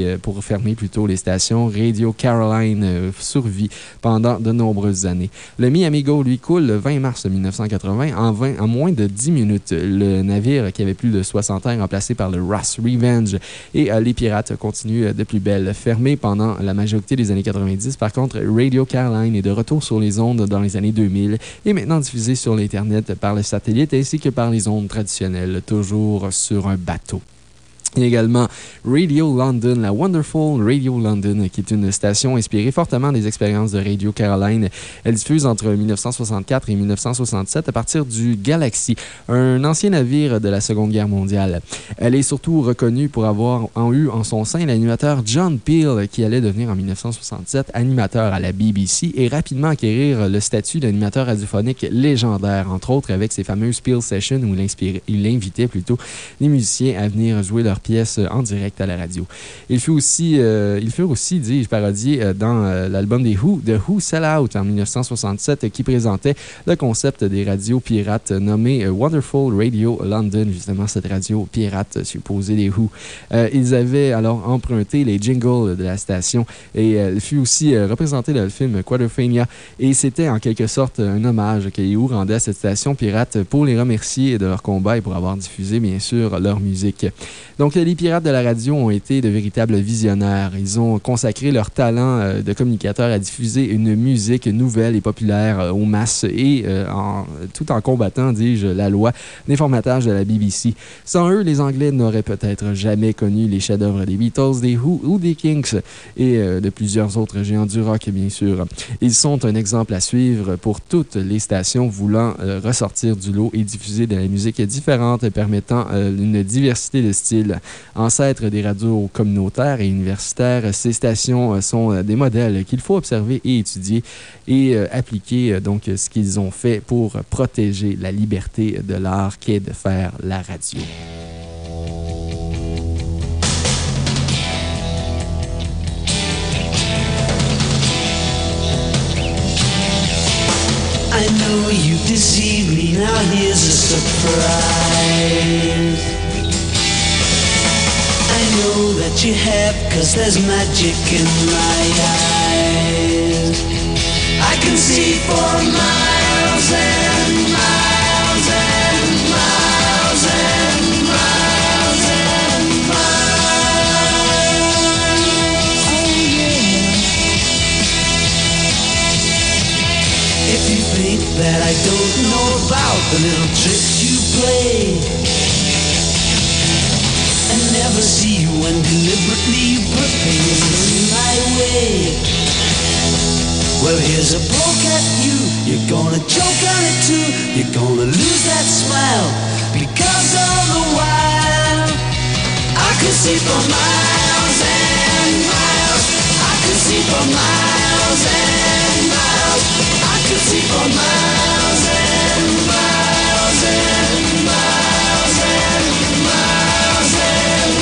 S5: plutôt les stations, Radio Caroline survit pendant de nombreuses années. Le Mi-Amigo, lui, coule le 20 mars 1980 en moins de 10 minutes. Le navire, qui avait plus de 60 ans, est remplacé par le Ross Revenge. Et les pirates continuent de plus belle. Fermés pendant la majorité des années 90, par contre, Radio Caroline est de retour sur les ondes dans les années 2000 et maintenant diffusé sur l'Internet par le satellite ainsi que par les ondes traditionnelles, toujours sur un bateau. Il y a également Radio London, la Wonderful Radio London, qui est une station inspirée fortement des expériences de Radio Caroline. Elle diffuse entre 1964 et 1967 à partir du Galaxy, un ancien navire de la Seconde Guerre mondiale. Elle est surtout reconnue pour avoir eu en son sein l'animateur John Peel, qui allait devenir en 1967 animateur à la BBC et rapidement acquérir le statut d'animateur radiophonique légendaire, entre autres avec ses fameuses Peel Sessions où il invitait plutôt les musiciens à venir jouer leurs pièces en direct à la radio. Ils furent aussi, dis-je, parodiés dans l'album des Who, The Who Sell Out en 1967, qui présentait le concept des radios pirates nommé Wonderful Radio London, justement cette radio pirate supposée des Who. Ils avaient alors emprunté les jingles de la station et elle fut aussi représentée dans le film Quadrophenia et c'était en quelque sorte un hommage que les Who rendaient à cette station pirate pour les remercier de leur combat et pour avoir diffusé bien sûr leur musique. Donc, les pirates de la radio ont été de véritables visionnaires. Ils ont consacré leur talent de communicateurs à diffuser une musique nouvelle et populaire aux masses et tout en combattant, dis-je, la loi des formatages de la BBC. Sans eux, les Anglais n'auraient peut-être jamais connu les chefs-d'œuvre des Beatles, des Who ou des Kinks et de plusieurs autres géants du rock, bien sûr. Ils sont un exemple à suivre pour toutes les stations voulant ressortir du lot et diffuser de la musique différente permettant une diversité de styles. Ancêtres des radios communautaires et universitaires, ces stations sont des modèles qu'il faut observer et étudier et appliquer donc ce qu'ils ont fait pour protéger la liberté de l'art qu'est de faire la radio.
S7: I know you deceived me, now here's a surprise. I know that you have, 'cause there's magic in my eyes. I can see for miles and miles and miles and miles and miles. Oh yeah. If you think that I don't know about the little tricks you play and never see you when deliberately you put things in my way, well, here's a poke at you. You're gonna choke on it too. You're gonna lose that smile because all the while I could see for miles and miles. I could see for miles and miles. I could see for miles and miles and miles and miles and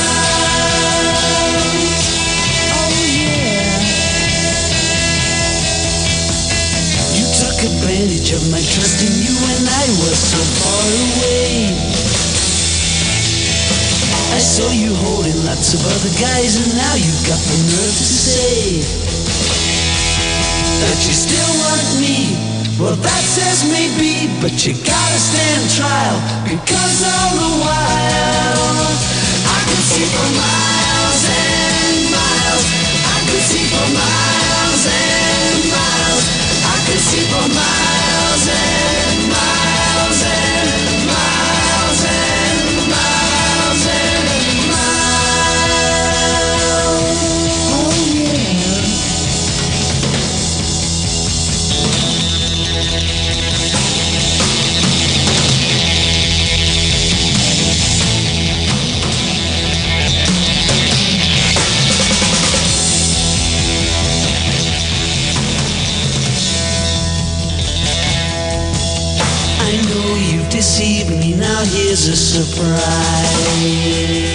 S7: miles. Oh yeah. You took advantage of my trust in you when I was so far away. I saw you holding lots of other guys and now you've got the nerve to say that you still want me. Well, that says maybe, but you gotta stand trial because all the while I could see for miles and miles. I could see for miles and miles. I could see for miles and miles and miles and miles and miles. Oh yeah. I know you've deceived me, now here's a surprise.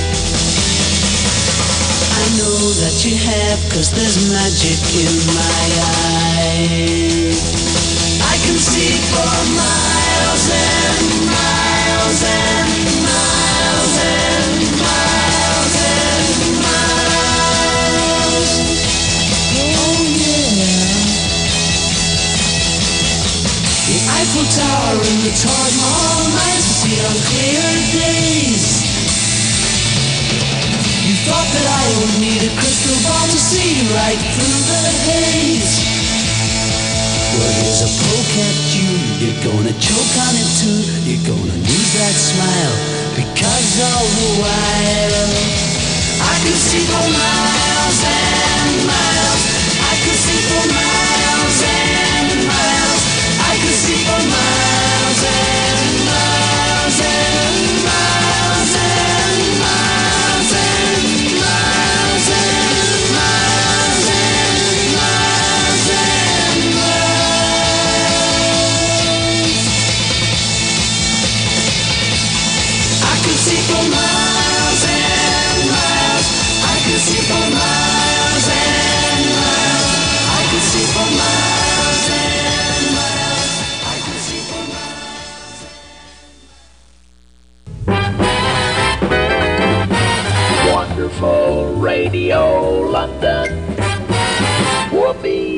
S7: I know that you have, 'cause there's magic in my eyes. I can see for miles and miles and miles and miles and miles. Oh yeah. The Eiffel Tower and the Taj Mahal nights, see on clear days. You thought that I would need a crystal ball to see right through the haze. Well, here's a poke at you. you're gonna choke on it too. You're gonna lose that smile, because all the while I could see for miles and miles. I could see for miles and miles. I could see for miles and miles and miles and miles and miles and miles and miles and miles. I could see for miles and miles. I could see for miles and miles. I could see for miles and miles. I could see for miles.
S8: Wonderful Radio London. Whoopee.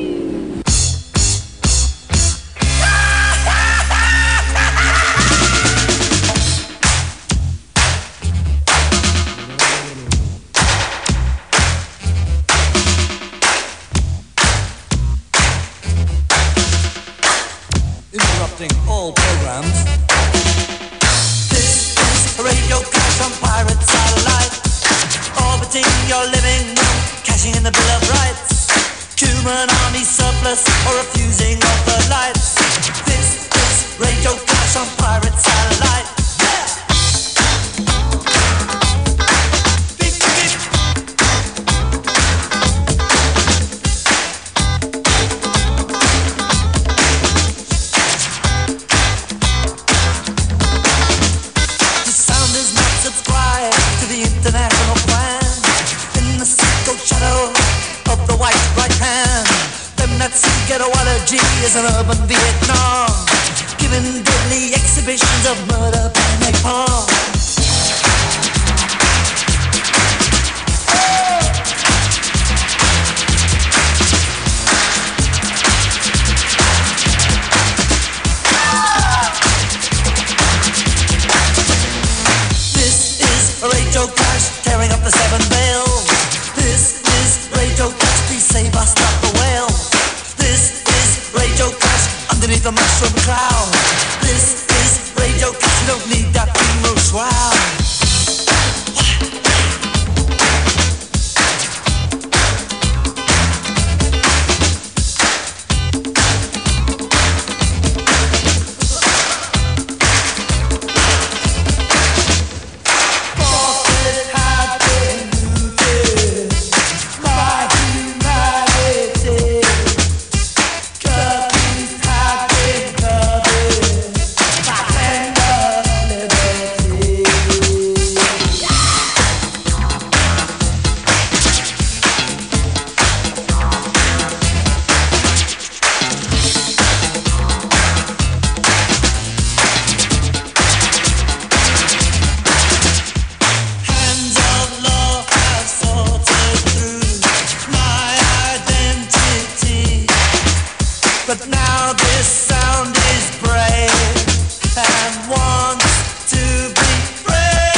S7: Interrupting all programs. This is a radio crash on pirate satellite, orbiting your living room, cashing in the Bill of Rights. Human army surplus or refusing of the lights. This is radio crash on pirate satellite. Beep, beep. The sound is not subscribed to the international plan. In the secret shadow of the white right hand, them that see ghettoology is an urban Vietnam, giving deadly exhibitions of murder by napalm. This is a radio crash tearing up the seven veil. This is radio crash, please save us, not the whale. This is radio crash underneath the mushroom cloud. This is radio crash, you don't need that funeral shroud. Forces have been looted by humanity. Countries have been covered by tender liberty. Hands of law have sorted through my identity, but now this sound is brave and wants to be free.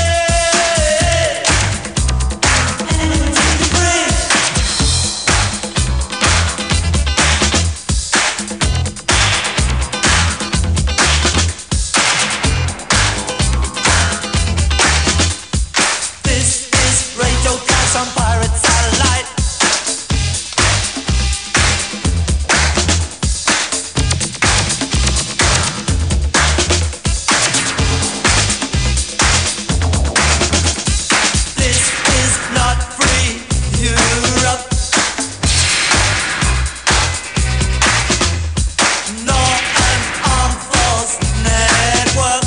S7: This is Radio Crash on pirate satellite. This is not free Europe, nor an armed force network.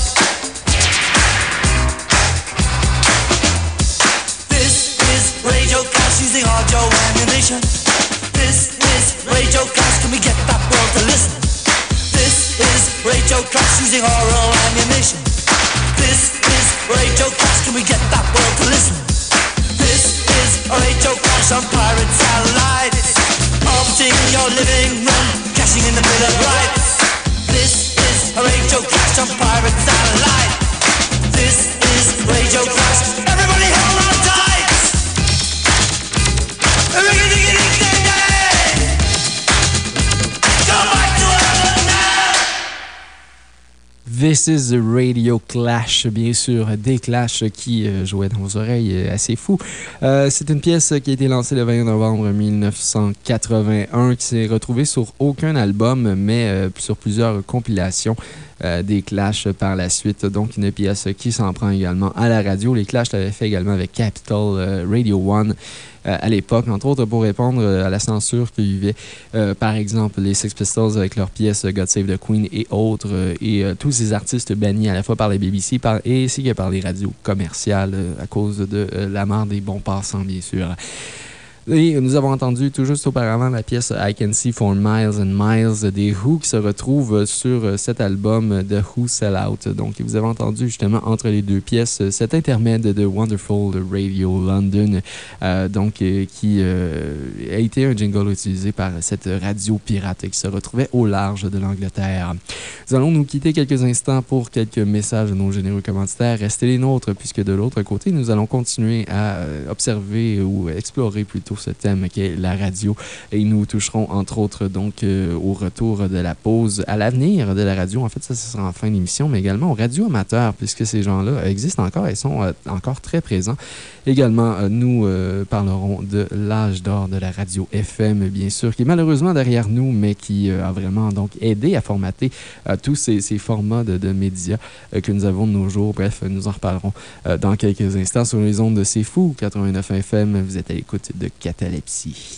S7: This is radio cast using audio ammunition. This is radio cast, can we get that world to listen? This is radio cast using oral ammunition. This is radio cast, can we get that world to listen? This is a radio crash on pirate satellites, orbiting your living room, cashing in the Bill of Rights. This is a radio crash on pirate satellite. This is radio crash. Everybody hold on tight. Go back to Earth now.
S5: This is the Radio Clash, bien sûr, des Clash qui jouaient dans vos oreilles, assez fou. C'est une pièce qui a été lancée le 20 novembre 1981, qui s'est retrouvée sur aucun album, mais sur plusieurs compilations. Des Clash par la suite. Donc, une pièce qui s'en prend également à la radio. Les Clash l'avaient fait également avec Capital Radio One à l'époque, entre autres pour répondre à la censure que vivaient, par exemple, les Sex Pistols avec leur pièce God Save the Queen et autres, et tous ces artistes bannis à la fois par la BBC ainsi que par les radios commerciales à cause de la mort des bons passants, bien sûr. Et nous avons entendu tout juste auparavant la pièce I Can See for Miles and Miles des Who qui se retrouve sur cet album The Who Sell Out. Donc, vous avez entendu justement entre les deux pièces cet intermède de Wonderful Radio London, qui a été un jingle utilisé par cette radio pirate qui se retrouvait au large de l'Angleterre. Nous allons nous quitter quelques instants pour quelques messages de nos généreux commanditaires. Restez les nôtres, puisque de l'autre côté, nous allons continuer à observer ou explorer plutôt ce thème qu'est la radio. Et nous toucherons entre autres donc au retour de la pause, à l'avenir de la radio. En fait, ça sera en fin d'émission, mais également aux radios amateurs, puisque ces gens-là existent encore et sont encore très présents. Également, nous parlerons de l'âge d'or de la radio FM, bien sûr, qui est malheureusement derrière nous, mais qui a vraiment donc aidé à formater tous ces formats de médias que nous avons de nos jours. Bref, nous en reparlerons dans quelques instants sur les ondes de C'est Fou, 89 FM. Vous êtes à l'écoute de Catalepsie.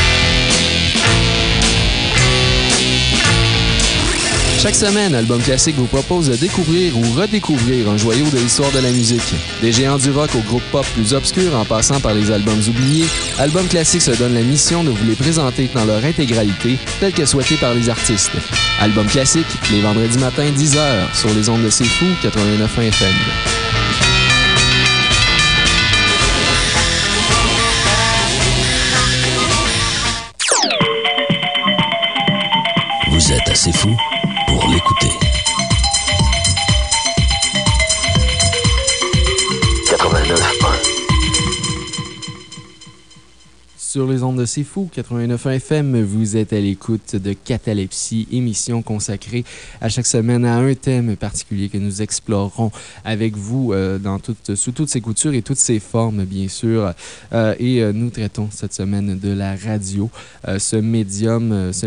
S5: Chaque semaine, Album Classique vous propose de découvrir ou redécouvrir un joyau de l'histoire de la musique. Des géants du rock au groupe pop plus obscurs en passant par les albums oubliés, Album Classique se donne la mission de vous les présenter dans leur intégralité, telle que souhaitée par les artistes. Album Classique, les vendredis matins 10h, sur les ondes de C'est Fou, 89 FM.
S1: Vous êtes assez fou pour l'écouter. 89.1.
S5: Sur les ondes de C'est Fou, 89 FM, vous êtes à l'écoute de Catalepsie, émission consacrée à chaque semaine à un thème particulier que nous explorerons avec vous sous toutes ses coutures et toutes ses formes, bien sûr. Et nous traitons cette semaine de la radio, ce média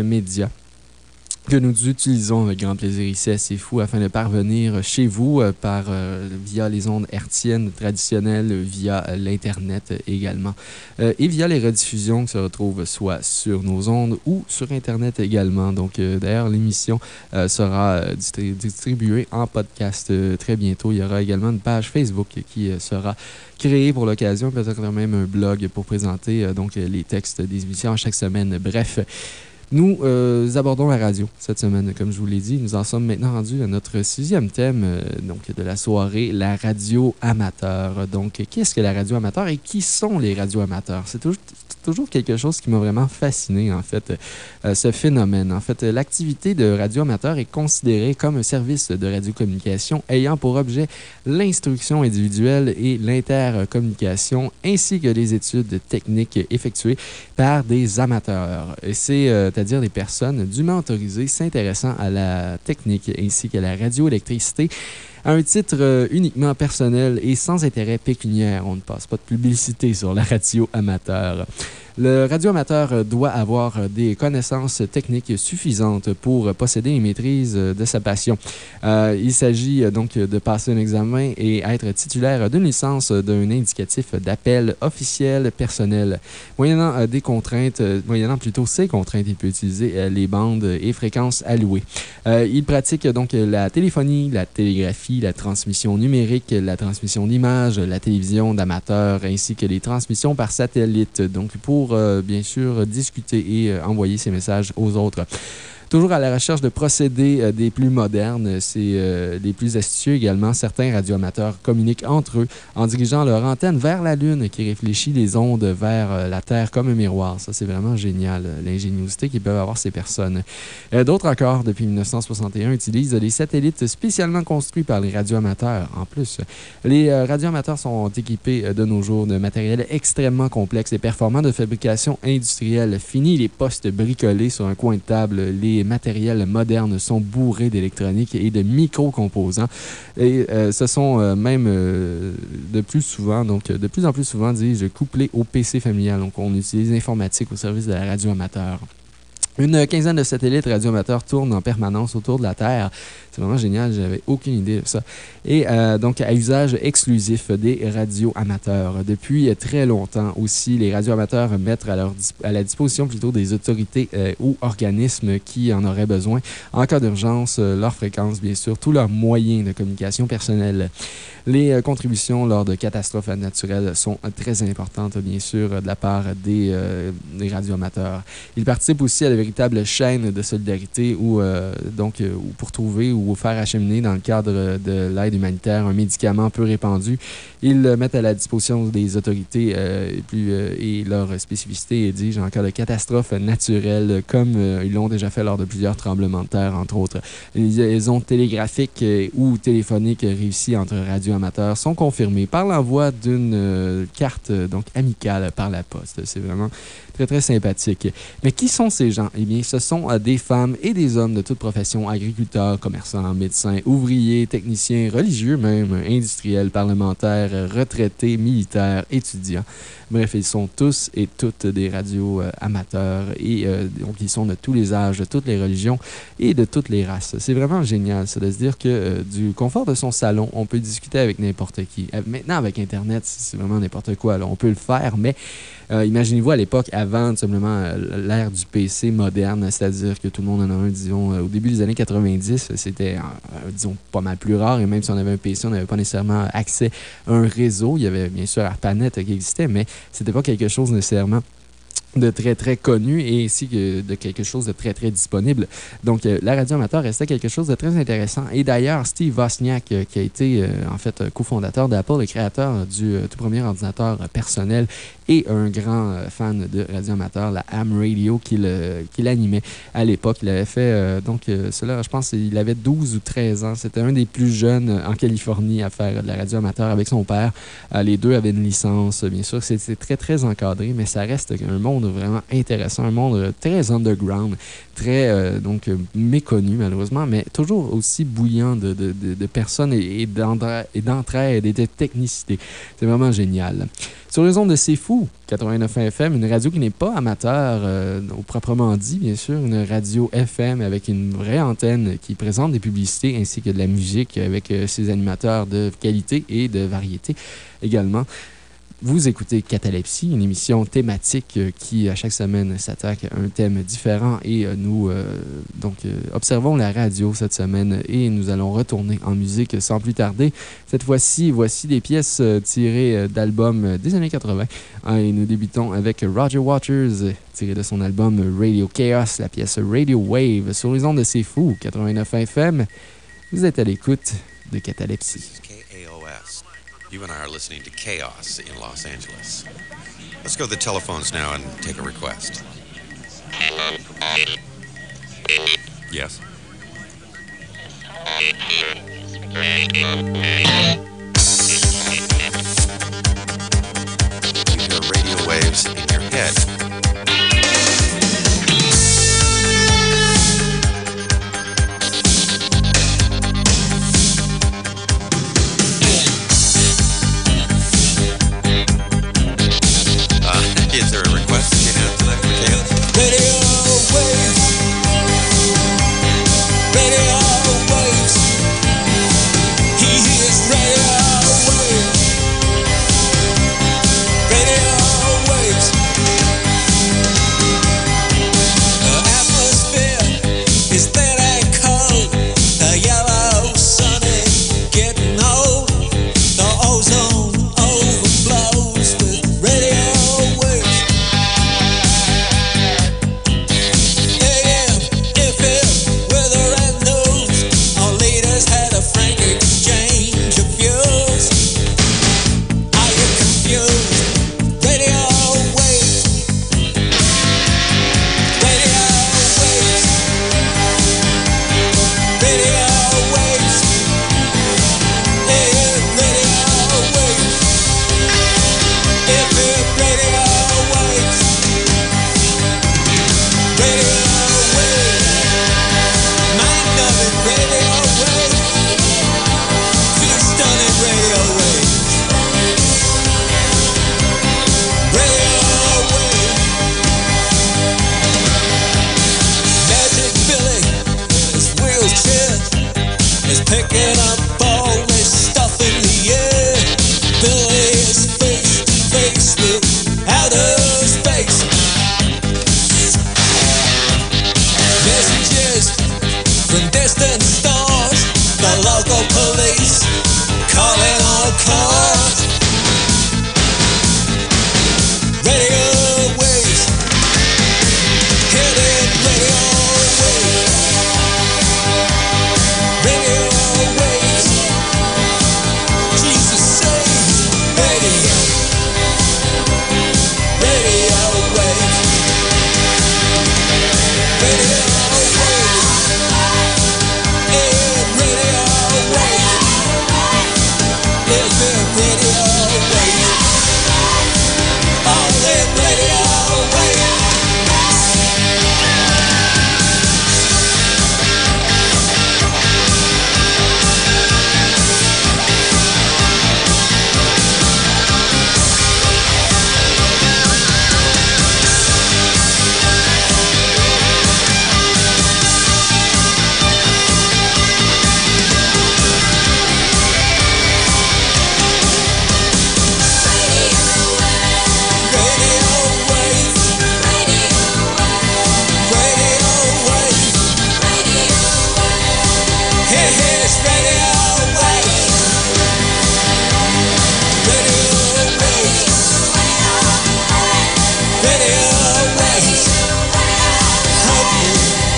S5: que nous utilisons avec grand plaisir ici à C'est Fou afin de parvenir chez vous via les ondes hertziennes traditionnelles, via l'Internet également, et via les rediffusions qui se retrouvent soit sur nos ondes ou sur Internet également. Donc, d'ailleurs, l'émission sera distribuée en podcast très bientôt. Il y aura également une page Facebook qui sera créée pour l'occasion, peut-être même un blog pour présenter donc les textes des émissions chaque semaine. Bref. Nous abordons la radio cette semaine, comme je vous l'ai dit. Nous en sommes maintenant rendus à notre 6e thème de la soirée, la radio amateur. Donc, qu'est-ce que la radio amateur et qui sont les radios amateurs? C'est toujours quelque chose qui m'a vraiment fasciné, en fait, ce phénomène. En fait, l'activité de radio amateur est considérée comme un service de radiocommunication ayant pour objet l'instruction individuelle et l'intercommunication, ainsi que les études techniques effectuées par des amateurs. Et c'est-à-dire des personnes dûment autorisées s'intéressant à la technique ainsi qu'à la radioélectricité à un titre uniquement personnel et sans intérêt pécuniaire. On ne passe pas de publicité sur la radio amateur. Le radioamateur doit avoir des connaissances techniques suffisantes pour posséder une maîtrise de sa passion. Il s'agit donc de passer un examen et être titulaire d'une licence d'un indicatif d'appel officiel personnel. Moyennant plutôt ces contraintes, il peut utiliser les bandes et fréquences allouées. Il pratique donc la téléphonie, la télégraphie, la transmission numérique, la transmission d'images, la télévision d'amateur, ainsi que les transmissions par satellite. Donc, pour bien sûr discuter et envoyer ces messages aux autres. Toujours à la recherche de procédés des plus modernes, des plus astucieux également, certains radioamateurs communiquent entre eux en dirigeant leur antenne vers la Lune qui réfléchit les ondes vers la Terre comme un miroir. Ça, c'est vraiment génial, l'ingéniosité qu'ils peuvent avoir ces personnes. D'autres encore, depuis 1961, utilisent des satellites spécialement construits par les radioamateurs. En plus, les radioamateurs sont équipés de nos jours de matériel extrêmement complexe et performant de fabrication industrielle. Fini les postes bricolés sur un coin de table, les les matériels modernes sont bourrés d'électronique et de micro-composants. Et ce sont même de plus en plus souvent, dis-je, couplés au PC familial. Donc, on utilise l'informatique au service de la radio amateur. Une quinzaine de satellites radioamateurs tournent en permanence autour de la Terre. C'est vraiment génial, j'avais aucune idée de ça. Et donc, à usage exclusif des radioamateurs. Depuis très longtemps aussi, les radioamateurs mettent à la disposition plutôt des autorités ou organismes qui en auraient besoin. En cas d'urgence, leur fréquence, bien sûr, tous leurs moyens de communication personnelle. Les contributions lors de catastrophes naturelles sont très importantes, bien sûr, de la part des radioamateurs. Ils participent aussi à la véritable chaîne de solidarité pour trouver ou faire acheminer dans le cadre de l'aide humanitaire un médicament peu répandu. Ils mettent à la disposition des autorités et leur spécificité, dis-je, en cas de catastrophe naturelle, comme ils l'ont déjà fait lors de plusieurs tremblements de terre, entre autres. Les liaisons télégraphiques ou téléphoniques réussies entre radioamateurs sont confirmées par l'envoi d'une carte amicale par la poste. C'est vraiment très, très sympathique. Mais qui sont ces gens? Eh bien, ce sont des femmes et des hommes de toute profession, agriculteurs, commerçants, médecins, ouvriers, techniciens, religieux même, industriels, parlementaires, retraités, militaires, étudiants. Bref, ils sont tous et toutes des radios amateurs et donc ils sont de tous les âges, de toutes les religions et de toutes les races. C'est vraiment génial, ça, de se dire que du confort de son salon, on peut discuter avec n'importe qui. Maintenant, avec Internet, c'est vraiment n'importe quoi. Alors, on peut le faire, mais imaginez-vous à l'époque, avant simplement l'ère du PC moderne, c'est-à-dire que tout le monde en a un, disons, au début des années 90, c'était, disons, pas mal plus rare. Et même si on avait un PC, on n'avait pas nécessairement accès à un réseau. Il y avait bien sûr ARPANET qui existait, mais c'était pas quelque chose nécessairement de très, très connu et ainsi que de quelque chose de très, très disponible. Donc, la radio amateur restait quelque chose de très intéressant. Et d'ailleurs, Steve Wozniak, qui a été, en fait, cofondateur d'Apple, le créateur du tout premier ordinateur personnel et un grand fan de radio amateur, la Ham Radio, qu'il animait à l'époque. Il avait fait, cela, je pense, il avait 12 ou 13 ans. C'était un des plus jeunes en Californie à faire de la radio amateur avec son père. Les deux avaient une licence, bien sûr. C'était très, très encadré, mais ça reste un monde vraiment intéressant, un monde très underground, très méconnu malheureusement, mais toujours aussi bouillant de personnes et d'entraide et de technicité. C'est vraiment génial. Sur les ondes de C'est Fou, 89.1 FM, une radio qui n'est pas amateur au proprement dit, bien sûr, une radio FM avec une vraie antenne qui présente des publicités ainsi que de la musique avec ses animateurs de qualité et de variété également. Vous écoutez Catalepsie, une émission thématique qui, à chaque semaine, s'attaque à un thème différent et nous observons la radio cette semaine et nous allons retourner en musique sans plus tarder. Cette fois-ci, voici des pièces tirées d'albums des années 80 et nous débutons avec Roger Waters, tiré de son album Radio Chaos, la pièce Radio Wave sur les ondes de C'est Fou, 89.1 FM. Vous êtes à l'écoute de Catalepsie.
S9: You and I are listening to Chaos in Los Angeles. Let's go to the telephones now and take a request. Yes. You hear radio waves in your head. Is there a request that you have to that for Chaos?
S6: Radio waves. Radio waves. He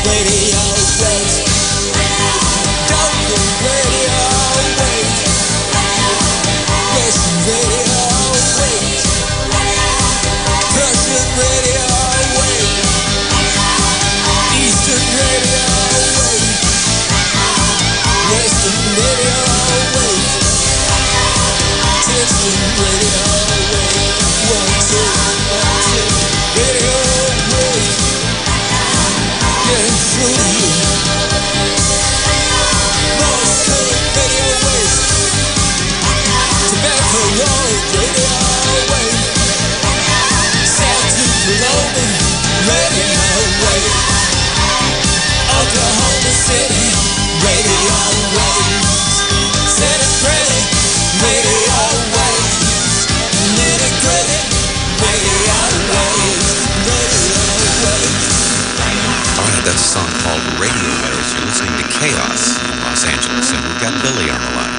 S9: Chaos in Los Angeles, and we've got Billy on the line.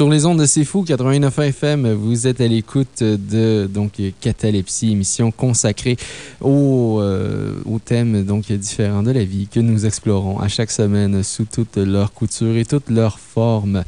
S5: Sur les ondes de C'est Fou, 89 FM, vous êtes à l'écoute de Catalepsie, émission consacrée aux thèmes différents de la vie que nous explorons à chaque semaine sous toutes leurs coutures et toutes leurs formes.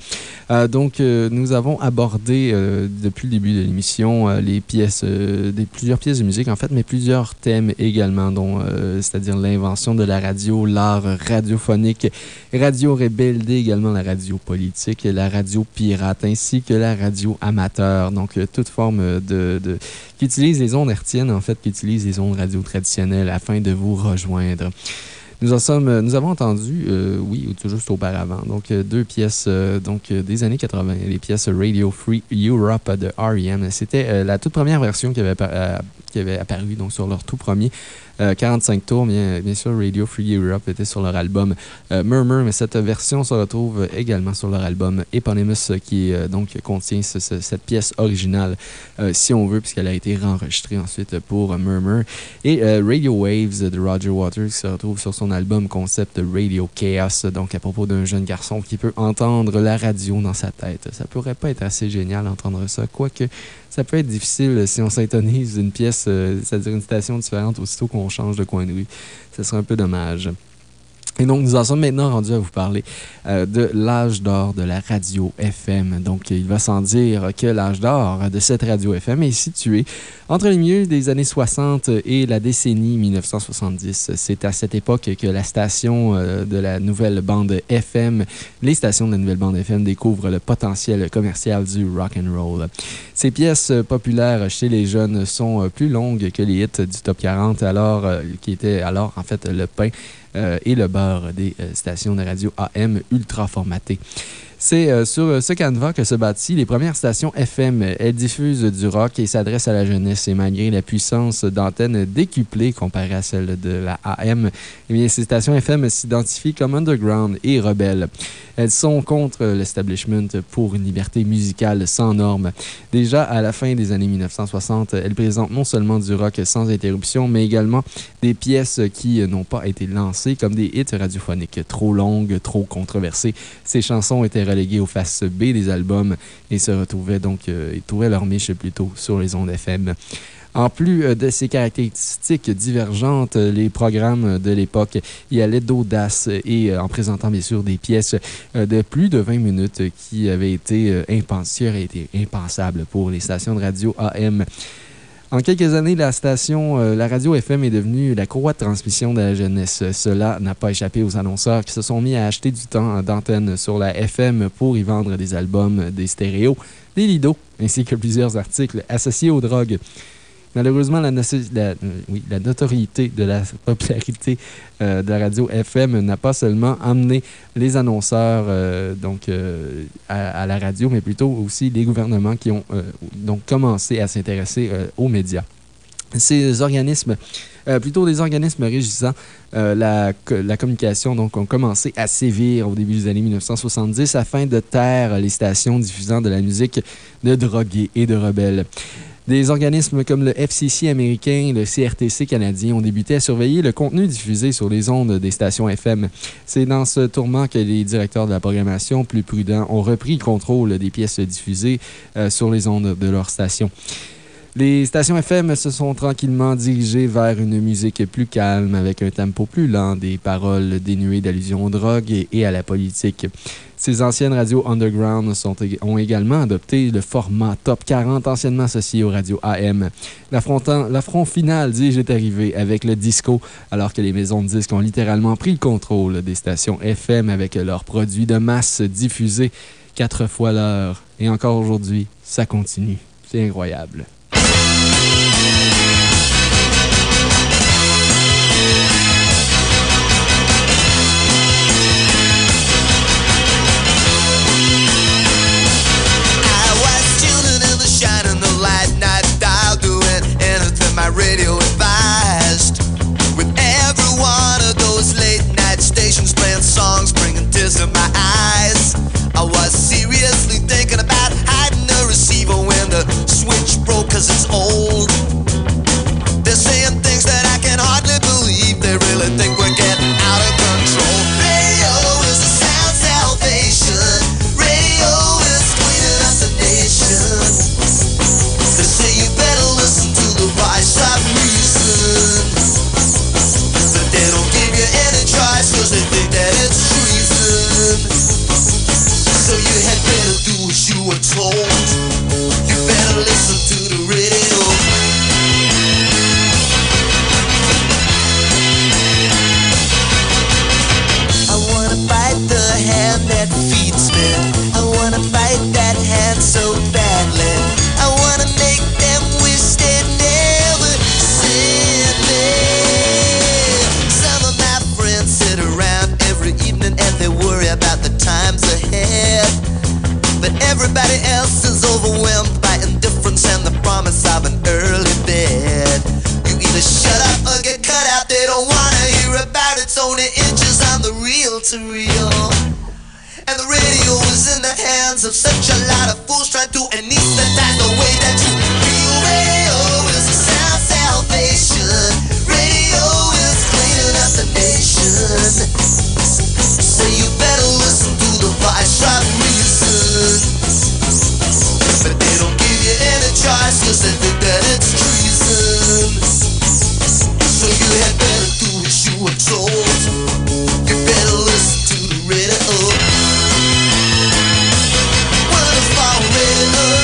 S5: Nous avons abordé depuis le début de l'émission plusieurs pièces de musique en fait, mais plusieurs thèmes également, c'est-à-dire l'invention de la radio, l'art radiophonique, radio rebelde, également la radio politique, la radio pirate ainsi que la radio amateur. Donc, toute forme qui utilise les ondes hertziennes, en fait, qui utilise les ondes radio traditionnelles afin de vous rejoindre. Nous avons entendu, tout juste auparavant, deux pièces des années 80, les pièces Radio Free Europe de R.E.M. C'était la toute première version qui avait apparu sur leur tout premier 45 tours. Bien sûr, Radio Free Europe était sur leur album Murmur, mais cette version se retrouve également sur leur album Eponymous, qui contient cette pièce originale, si on veut, puisqu'elle a été réenregistrée ensuite pour Murmur. Et Radio Waves de Roger Waters se retrouve sur son album concept Radio Chaos, à propos d'un jeune garçon qui peut entendre la radio dans sa tête. Ça pourrait pas être assez génial d'entendre ça, quoique ça peut être difficile si on s'intonise une pièce, c'est-à-dire une station différente aussitôt qu'on change de coin de rue. Ça serait un peu dommage. Et donc, nous en sommes maintenant rendus à vous parler de l'âge d'or de la radio FM. Donc, il va sans dire que l'âge d'or de cette radio FM est situé entre le milieu des années 60 et la décennie 1970. C'est à cette époque que la station de la nouvelle bande FM, les stations de la nouvelle bande FM découvrent le potentiel commercial du rock and roll. Ces pièces populaires chez les jeunes sont plus longues que les hits du Top 40, qui était alors en fait le pain et le beurre des stations de radio AM ultra formatées. C'est sur ce canevas que se bâtit les premières stations FM. Elles diffusent du rock et s'adressent à la jeunesse. Et malgré la puissance d'antenne décuplée comparée à celle de la AM, ces stations FM s'identifient comme underground et rebelles. Elles sont contre l'establishment pour une liberté musicale sans normes. Déjà à la fin des années 1960, elles présentent non seulement du rock sans interruption, mais également des pièces qui n'ont pas été lancées, comme des hits radiophoniques trop longues, trop controversées. Ces chansons étaient reléguées aux faces B des albums et se retrouvaient ils trouvaient leur niche plutôt sur les ondes FM. En plus de ces caractéristiques divergentes, les programmes de l'époque y allaient d'audace et en présentant bien sûr des pièces de plus de 20 minutes qui avaient été impensables pour les stations de radio AM. En quelques années, la radio FM est devenue la courroie de transmission de la jeunesse. Cela n'a pas échappé aux annonceurs qui se sont mis à acheter du temps d'antenne sur la FM pour y vendre des albums, des stéréos, des lidos, ainsi que plusieurs articles associés aux drogues. Malheureusement, la notoriété de la popularité de la radio FM n'a pas seulement amené les annonceurs à la radio, mais plutôt aussi les gouvernements qui ont commencé à s'intéresser aux médias. Ces organismes, des organismes régissant la communication, ont commencé à sévir au début des années 1970 afin de taire les stations diffusant de la musique de drogués et de rebelles. Des organismes comme le FCC américain et le CRTC canadien ont débuté à surveiller le contenu diffusé sur les ondes des stations FM. C'est dans ce tourment que les directeurs de la programmation, plus prudents, ont repris le contrôle des pièces diffusées sur les ondes de leurs stations. Les stations FM se sont tranquillement dirigées vers une musique plus calme, avec un tempo plus lent, des paroles dénuées d'allusions aux drogues et à la politique. Ces anciennes radios underground ont également adopté le format Top 40, anciennement associé aux radios AM. L'affront final, dis-je, est arrivé avec le disco, alors que les maisons de disques ont littéralement pris le contrôle des stations FM avec leurs produits de masse diffusés 4 fois l'heure. Et encore aujourd'hui, ça continue. C'est incroyable.
S10: My radio advised with every one of those late night stations playing songs bringing tears to my eyes. I was seriously thinking about hiding the receiver when the switch broke, 'cause material. And the radio is in the hands of such a lot of fools trying to anesthetize the way that you feel. Radio is a sound salvation. Radio is cleaning up the nation. So you better listen to the voice of reason. But they don't give you any choice, cause they think that it's treason. So you had better do what you were told. You better listen to the radio. What is my radio?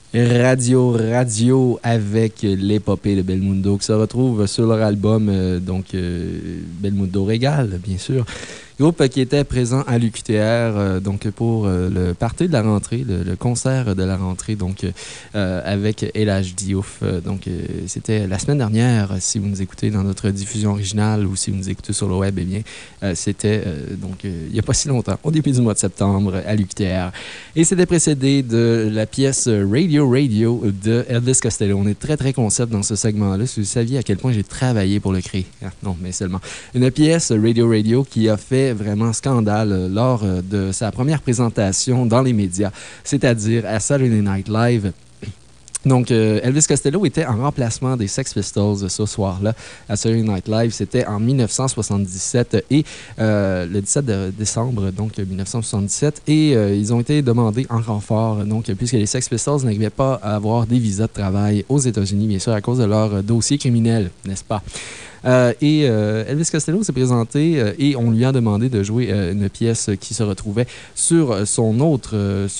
S5: Radio avec l'épopée de Belmundo qui se retrouve sur leur album Belmundo Régale, bien sûr. Groupe qui était présent à l'UQTR pour le party de la rentrée, le concert de la rentrée avec El Hadj Diouf. C'était la semaine dernière, si vous nous écoutez dans notre diffusion originale ou si vous nous écoutez sur le web, c'était il n'y a pas si longtemps, au début du mois de septembre à l'UQTR. Et c'était précédé de la pièce Radio de Elvis Costello. On est très très concept dans ce segment-là. Si vous saviez à quel point j'ai travaillé pour le créer. Non, mais seulement. Une pièce Radio qui a fait vraiment scandale lors de sa première présentation dans les médias, c'est-à-dire à Saturday Night Live. Donc, Elvis Costello était en remplacement des Sex Pistols ce soir-là à Saturday Night Live. C'était en 1977 et le 17 décembre 1977. Et ils ont été demandés en renfort, puisque les Sex Pistols n'arrivaient pas à avoir des visas de travail aux États-Unis, bien sûr, à cause de leur dossier criminel, n'est-ce pas? Elvis Costello s'est présenté et on lui a demandé de jouer une pièce qui se retrouvait sur son autre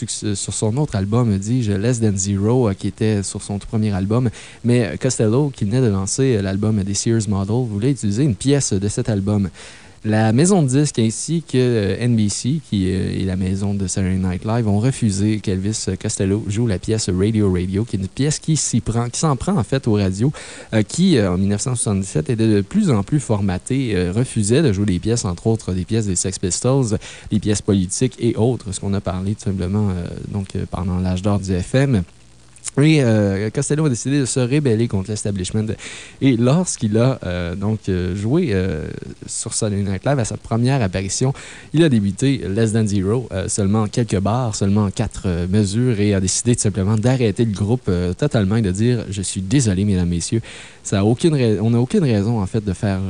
S5: album, dis-je, Less Than Zero, qui était sur son tout premier album. Mais Costello, qui venait de lancer l'album des Sears Model, voulait utiliser une pièce de cet album. La maison de disques ainsi que NBC, qui est la maison de Saturday Night Live, ont refusé qu'Elvis Costello joue la pièce Radio, qui est une pièce qui s'en prend en fait aux radios, qui en 1977 était de plus en plus formatée, refusait de jouer des pièces, entre autres des pièces des Sex Pistols, des pièces politiques et autres, ce qu'on a parlé tout simplement pendant l'âge d'or du FM. Et Costello a décidé de se rebeller contre l'establishment. Et lorsqu'il a joué sur Saturday Night Live à sa première apparition, il a débuté Less Than Zero, seulement quelques bars, seulement 4 mesures, et a décidé tout simplement d'arrêter le groupe totalement et de dire « Je suis désolé, mesdames, messieurs, on n'a aucune raison en fait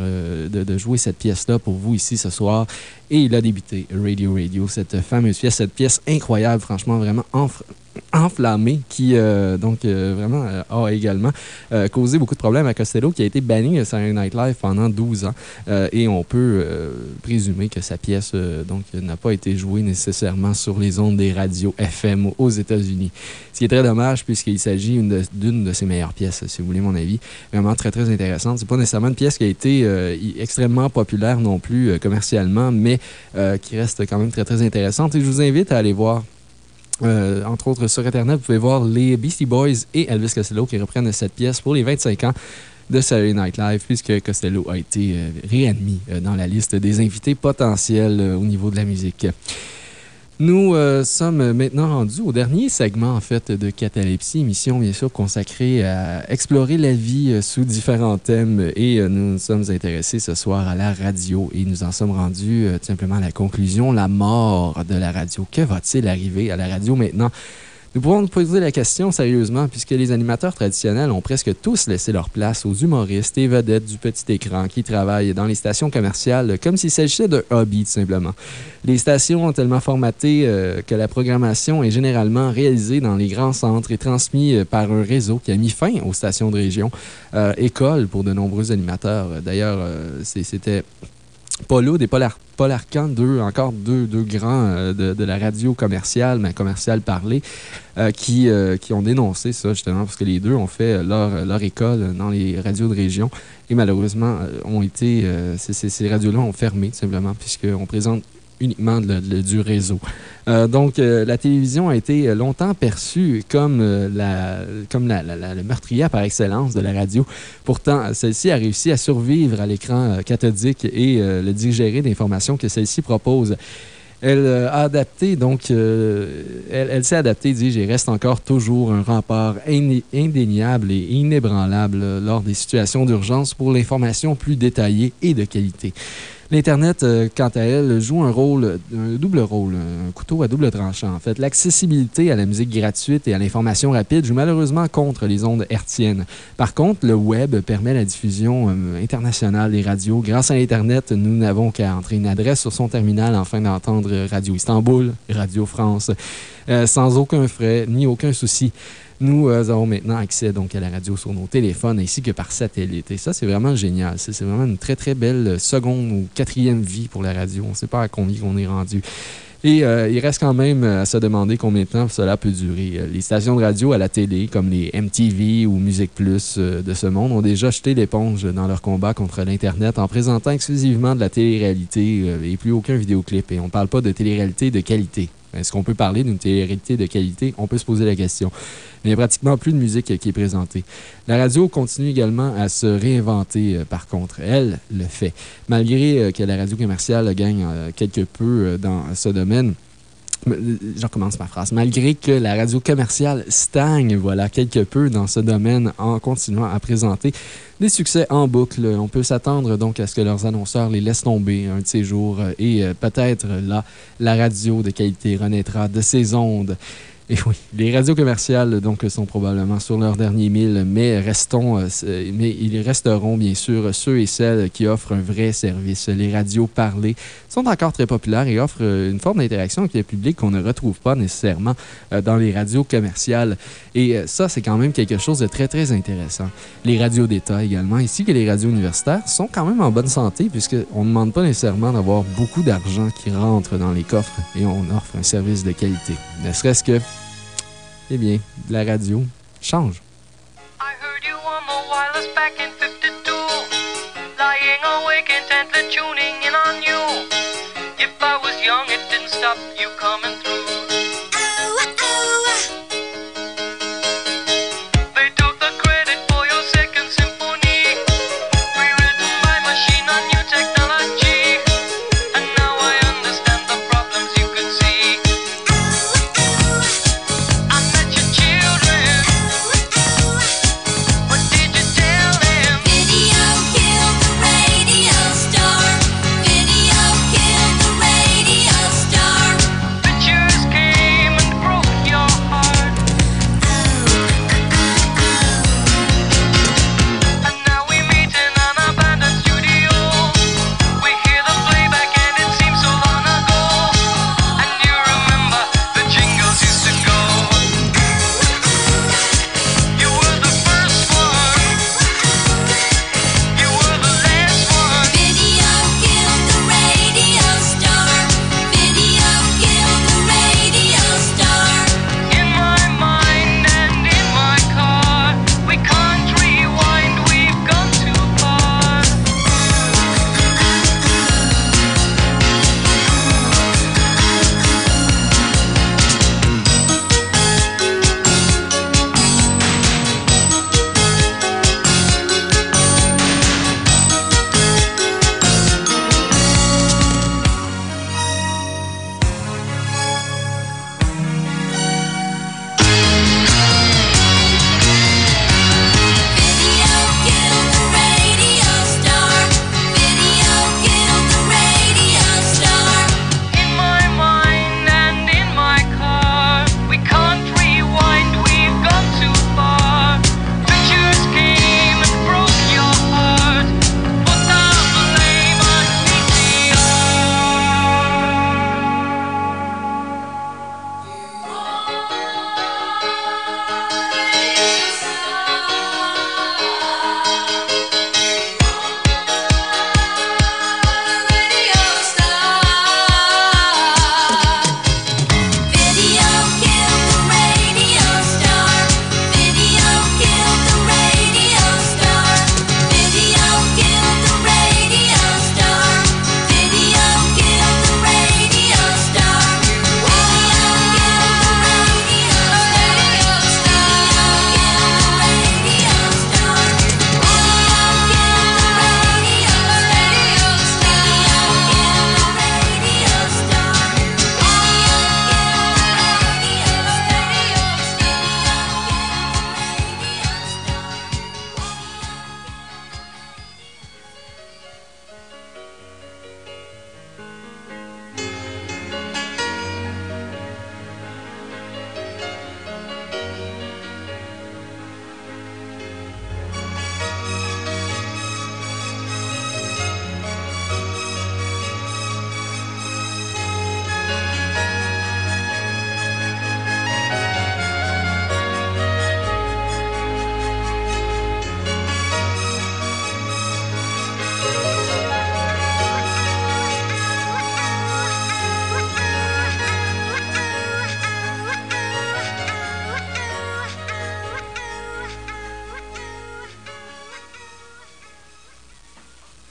S5: de jouer cette pièce-là pour vous ici ce soir. » Et il a débuté Radio, cette fameuse pièce, cette pièce incroyable, franchement, vraiment enflammée, qui vraiment a également causé beaucoup de problèmes à Costello, qui a été banni de Saturday Night Live pendant 12 ans. Et on peut présumer que sa pièce n'a pas été jouée nécessairement sur les ondes des radios FM aux États-Unis. Ce qui est très dommage, puisqu'il s'agit d'une de ses meilleures pièces, si vous voulez mon avis. Vraiment très, très intéressante. C'est pas nécessairement une pièce qui a été extrêmement populaire non plus commercialement, mais qui reste quand même très, très intéressante. Et je vous invite à aller voir, entre autres sur Internet, vous pouvez voir les Beastie Boys et Elvis Costello qui reprennent cette pièce pour les 25 ans de Saturday Night Live, puisque Costello a été réadmis dans la liste des invités potentiels au niveau de la musique. Nous sommes maintenant rendus au dernier segment, en fait, de Catalepsie, émission, bien sûr, consacrée à explorer la vie sous différents thèmes. Et nous nous sommes intéressés ce soir à la radio et nous en sommes rendus tout simplement à la conclusion, la mort de la radio. Que va-t-il arriver à la radio maintenant? Nous pouvons nous poser la question sérieusement, puisque les animateurs traditionnels ont presque tous laissé leur place aux humoristes et vedettes du petit écran qui travaillent dans les stations commerciales comme s'il s'agissait d'un hobby, tout simplement. Les stations ont tellement formaté que la programmation est généralement réalisée dans les grands centres et transmise par un réseau qui a mis fin aux stations de région, école pour de nombreux animateurs. D'ailleurs, c'était Paul Oud et Paul Arcand, deux grands de la radio commerciale, mais commerciale parlée, qui ont dénoncé ça, justement, parce que les deux ont fait leur école dans les radios de région et malheureusement, ces radios-là ont fermé, tout simplement, puisqu'on présente uniquement du réseau. La télévision a été longtemps perçue comme le meurtrière par excellence de la radio. Pourtant, celle-ci a réussi à survivre à l'écran cathodique et le digérer d'informations que celle-ci propose. Elle a adapté, elle s'est adaptée, dis-je, et reste encore toujours un rempart indéniable et inébranlable lors des situations d'urgence pour l'information plus détaillée et de qualité. L'Internet, quant à elle, joue un double rôle, un couteau à double tranchant. En fait, l'accessibilité à la musique gratuite et à l'information rapide joue malheureusement contre les ondes hertziennes. Par contre, le web permet la diffusion internationale des radios. Grâce à l'Internet, nous n'avons qu'à entrer une adresse sur son terminal afin d'entendre Radio Istanbul, Radio France, sans aucun frais ni aucun souci. Nous avons maintenant accès à la radio sur nos téléphones ainsi que par satellite. Et ça, c'est vraiment génial. C'est vraiment une très, très belle seconde ou quatrième vie pour la radio. On ne sait pas à combien on est rendu. Et il reste quand même à se demander combien de temps cela peut durer. Les stations de radio à la télé, comme les MTV ou Musique Plus de ce monde, ont déjà jeté l'éponge dans leur combat contre l'Internet en présentant exclusivement de la télé-réalité et plus aucun vidéoclip. Et on ne parle pas de télé-réalité de qualité. Est-ce qu'on peut parler d'une télé-réalité de qualité? On peut se poser la question. Mais il n'y a pratiquement plus de musique qui est présentée. La radio continue également à se réinventer, par contre. Elle le fait. Malgré que la radio commerciale gagne quelque peu dans ce domaine, je recommence ma phrase. Malgré que la radio commerciale stagne, voilà, quelque peu dans ce domaine en continuant à présenter des succès en boucle, on peut s'attendre donc à ce que leurs annonceurs les laissent tomber un de ces jours et peut-être là, la radio de qualité renaîtra de ses ondes. Et oui, les radios commerciales donc, sont probablement sur leur dernier mille, mais ils resteront bien sûr ceux et celles qui offrent un vrai service. Les radios parlées sont encore très populaires et offrent une forme d'interaction avec le public qu'on ne retrouve pas nécessairement dans les radios commerciales. Et ça, c'est quand même quelque chose de très, très intéressant. Les radios d'État également, ainsi que les radios universitaires, sont quand même en bonne santé puisqu'on ne demande pas nécessairement d'avoir beaucoup d'argent qui rentre dans les coffres et on offre un service de qualité. Ne serait-ce que, eh bien, la radio change.
S11: I heard you on the wireless back in 52, lying awake intently tuning in on you. If I was young, it didn't stop you coming through. They took the credit for your second symphony, rewritten by machine on new technology. And now I understand the problems you could see. I met your children. What did you tell them? Video killed the radio star. Video killed the radio star. But you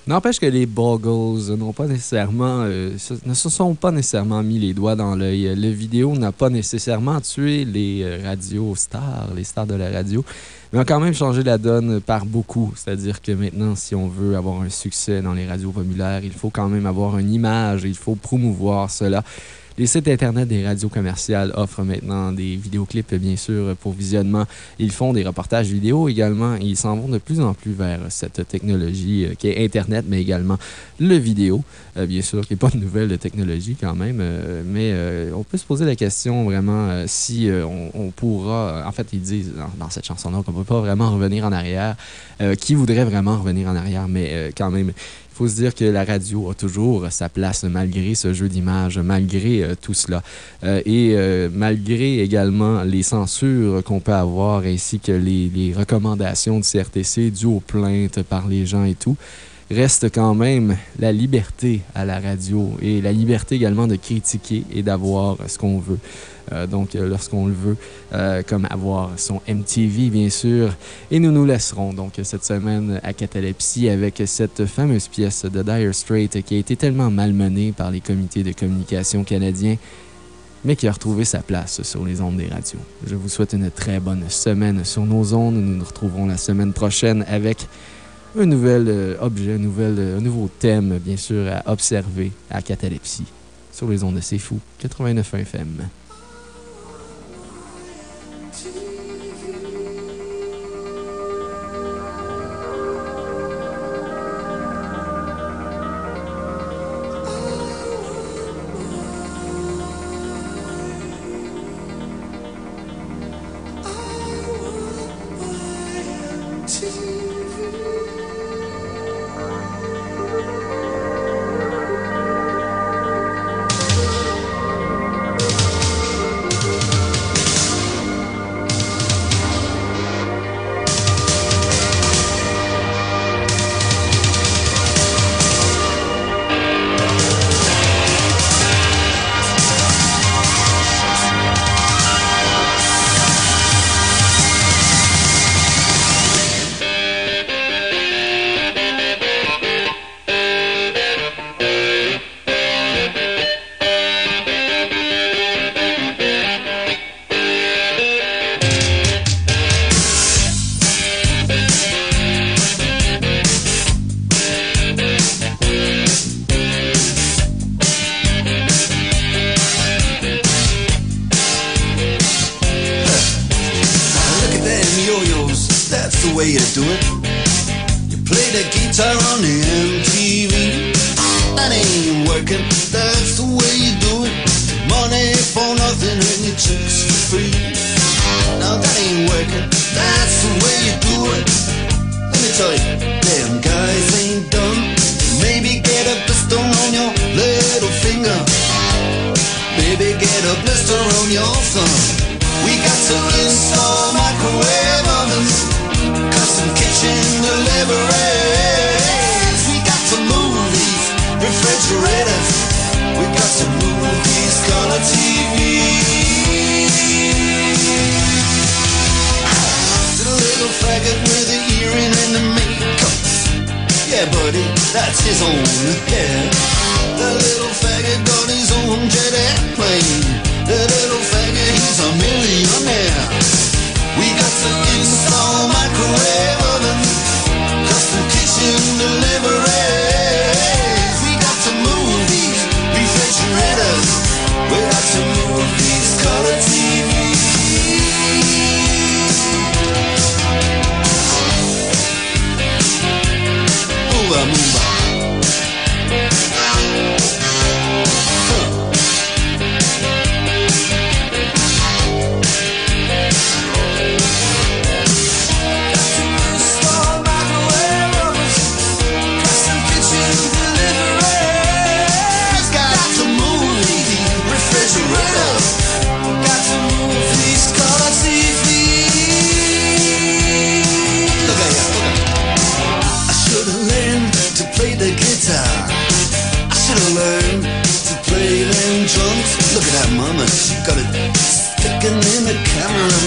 S5: N'empêche que les Buggles n'ont pas nécessairement, ne se sont pas nécessairement mis les doigts dans l'œil. Le vidéo n'a pas nécessairement tué les radios stars, les stars de la radio, mais ont quand même changé la donne par beaucoup. C'est-à-dire que maintenant, si on veut avoir un succès dans les radios populaires, il faut quand même avoir une image, il faut promouvoir cela. Les sites Internet des radios commerciales offrent maintenant des vidéoclips, bien sûr, pour visionnement. Ils font des reportages vidéo également. Ils s'en vont de plus en plus vers cette technologie qui est Internet, mais également le vidéo. Bien sûr, qui n'est pas une nouvelle technologie quand même, mais on peut se poser la question vraiment si on pourra... En fait, ils disent dans cette chanson-là qu'on ne peut pas vraiment revenir en arrière. Qui voudrait vraiment revenir en arrière? Mais quand même... Il faut se dire que la radio a toujours sa place malgré ce jeu d'image, malgré tout cela. Et malgré également les censures qu'on peut avoir ainsi que les recommandations du CRTC dues aux plaintes par les gens et tout, reste quand même la liberté à la radio et la liberté également de critiquer et d'avoir ce qu'on veut. Donc, lorsqu'on le veut, comme avoir son MTV, bien sûr. Et nous nous laisserons donc cette semaine à Catalepsie avec cette fameuse pièce de Dire Straits qui a été tellement malmenée par les comités de communication canadiens, mais qui a retrouvé sa place sur les ondes des radios. Je vous souhaite une très bonne semaine sur nos ondes. Nous nous retrouverons la semaine prochaine avec un nouvel objet, un nouveau thème, bien sûr, à observer à Catalepsie sur les ondes de C'est Fou, 89.1 FM.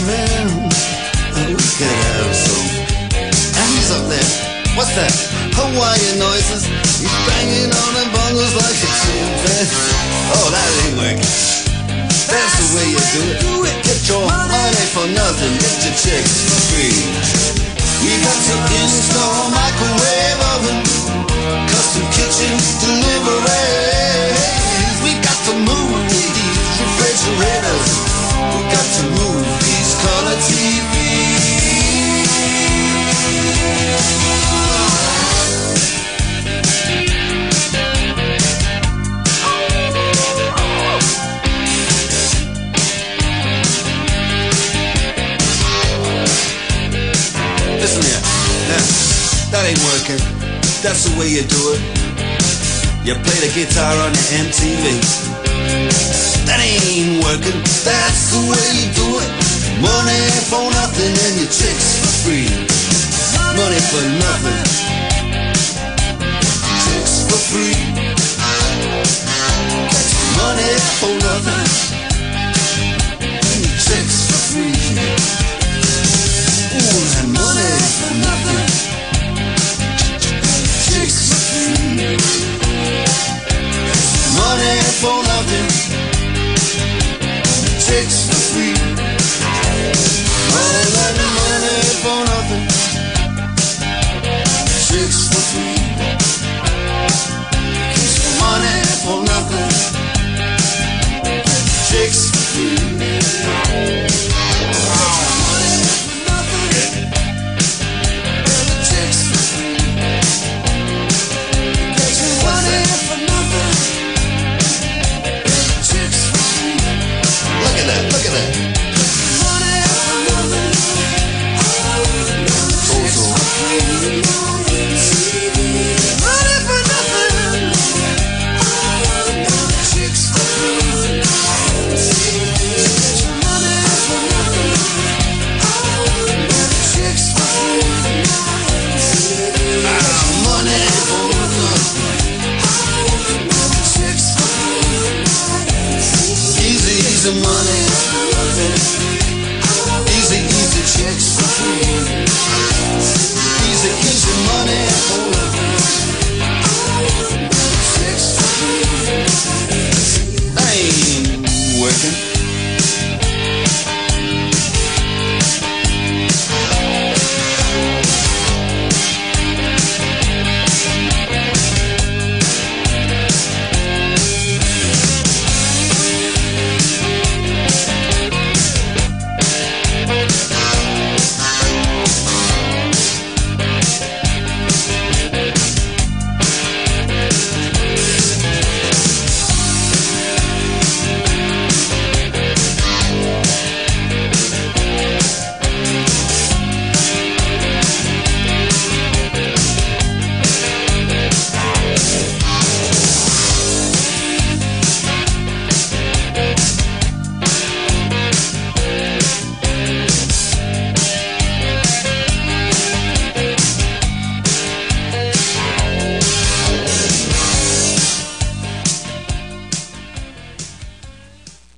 S10: What's that?
S12: Hawaiian noises. He's banging on them bongos like a chimpanzee. Oh, that ain't working. That's the way you do it. Get your money for nothing, get your chicks for free. We got to install microwave oven, custom kitchen deliveries. We got to move these refrigerators. We got to move these color TVs. Listen here, now, that ain't working. That's the way you do it. You play the guitar on the MTV. That ain't working. That's the way you do it. Money for nothing and your chicks for free. Money for nothing, chicks for free. Money for nothing and your chicks for free. Ooh, that money for nothing, chicks for free. Money for nothing, chicks for free.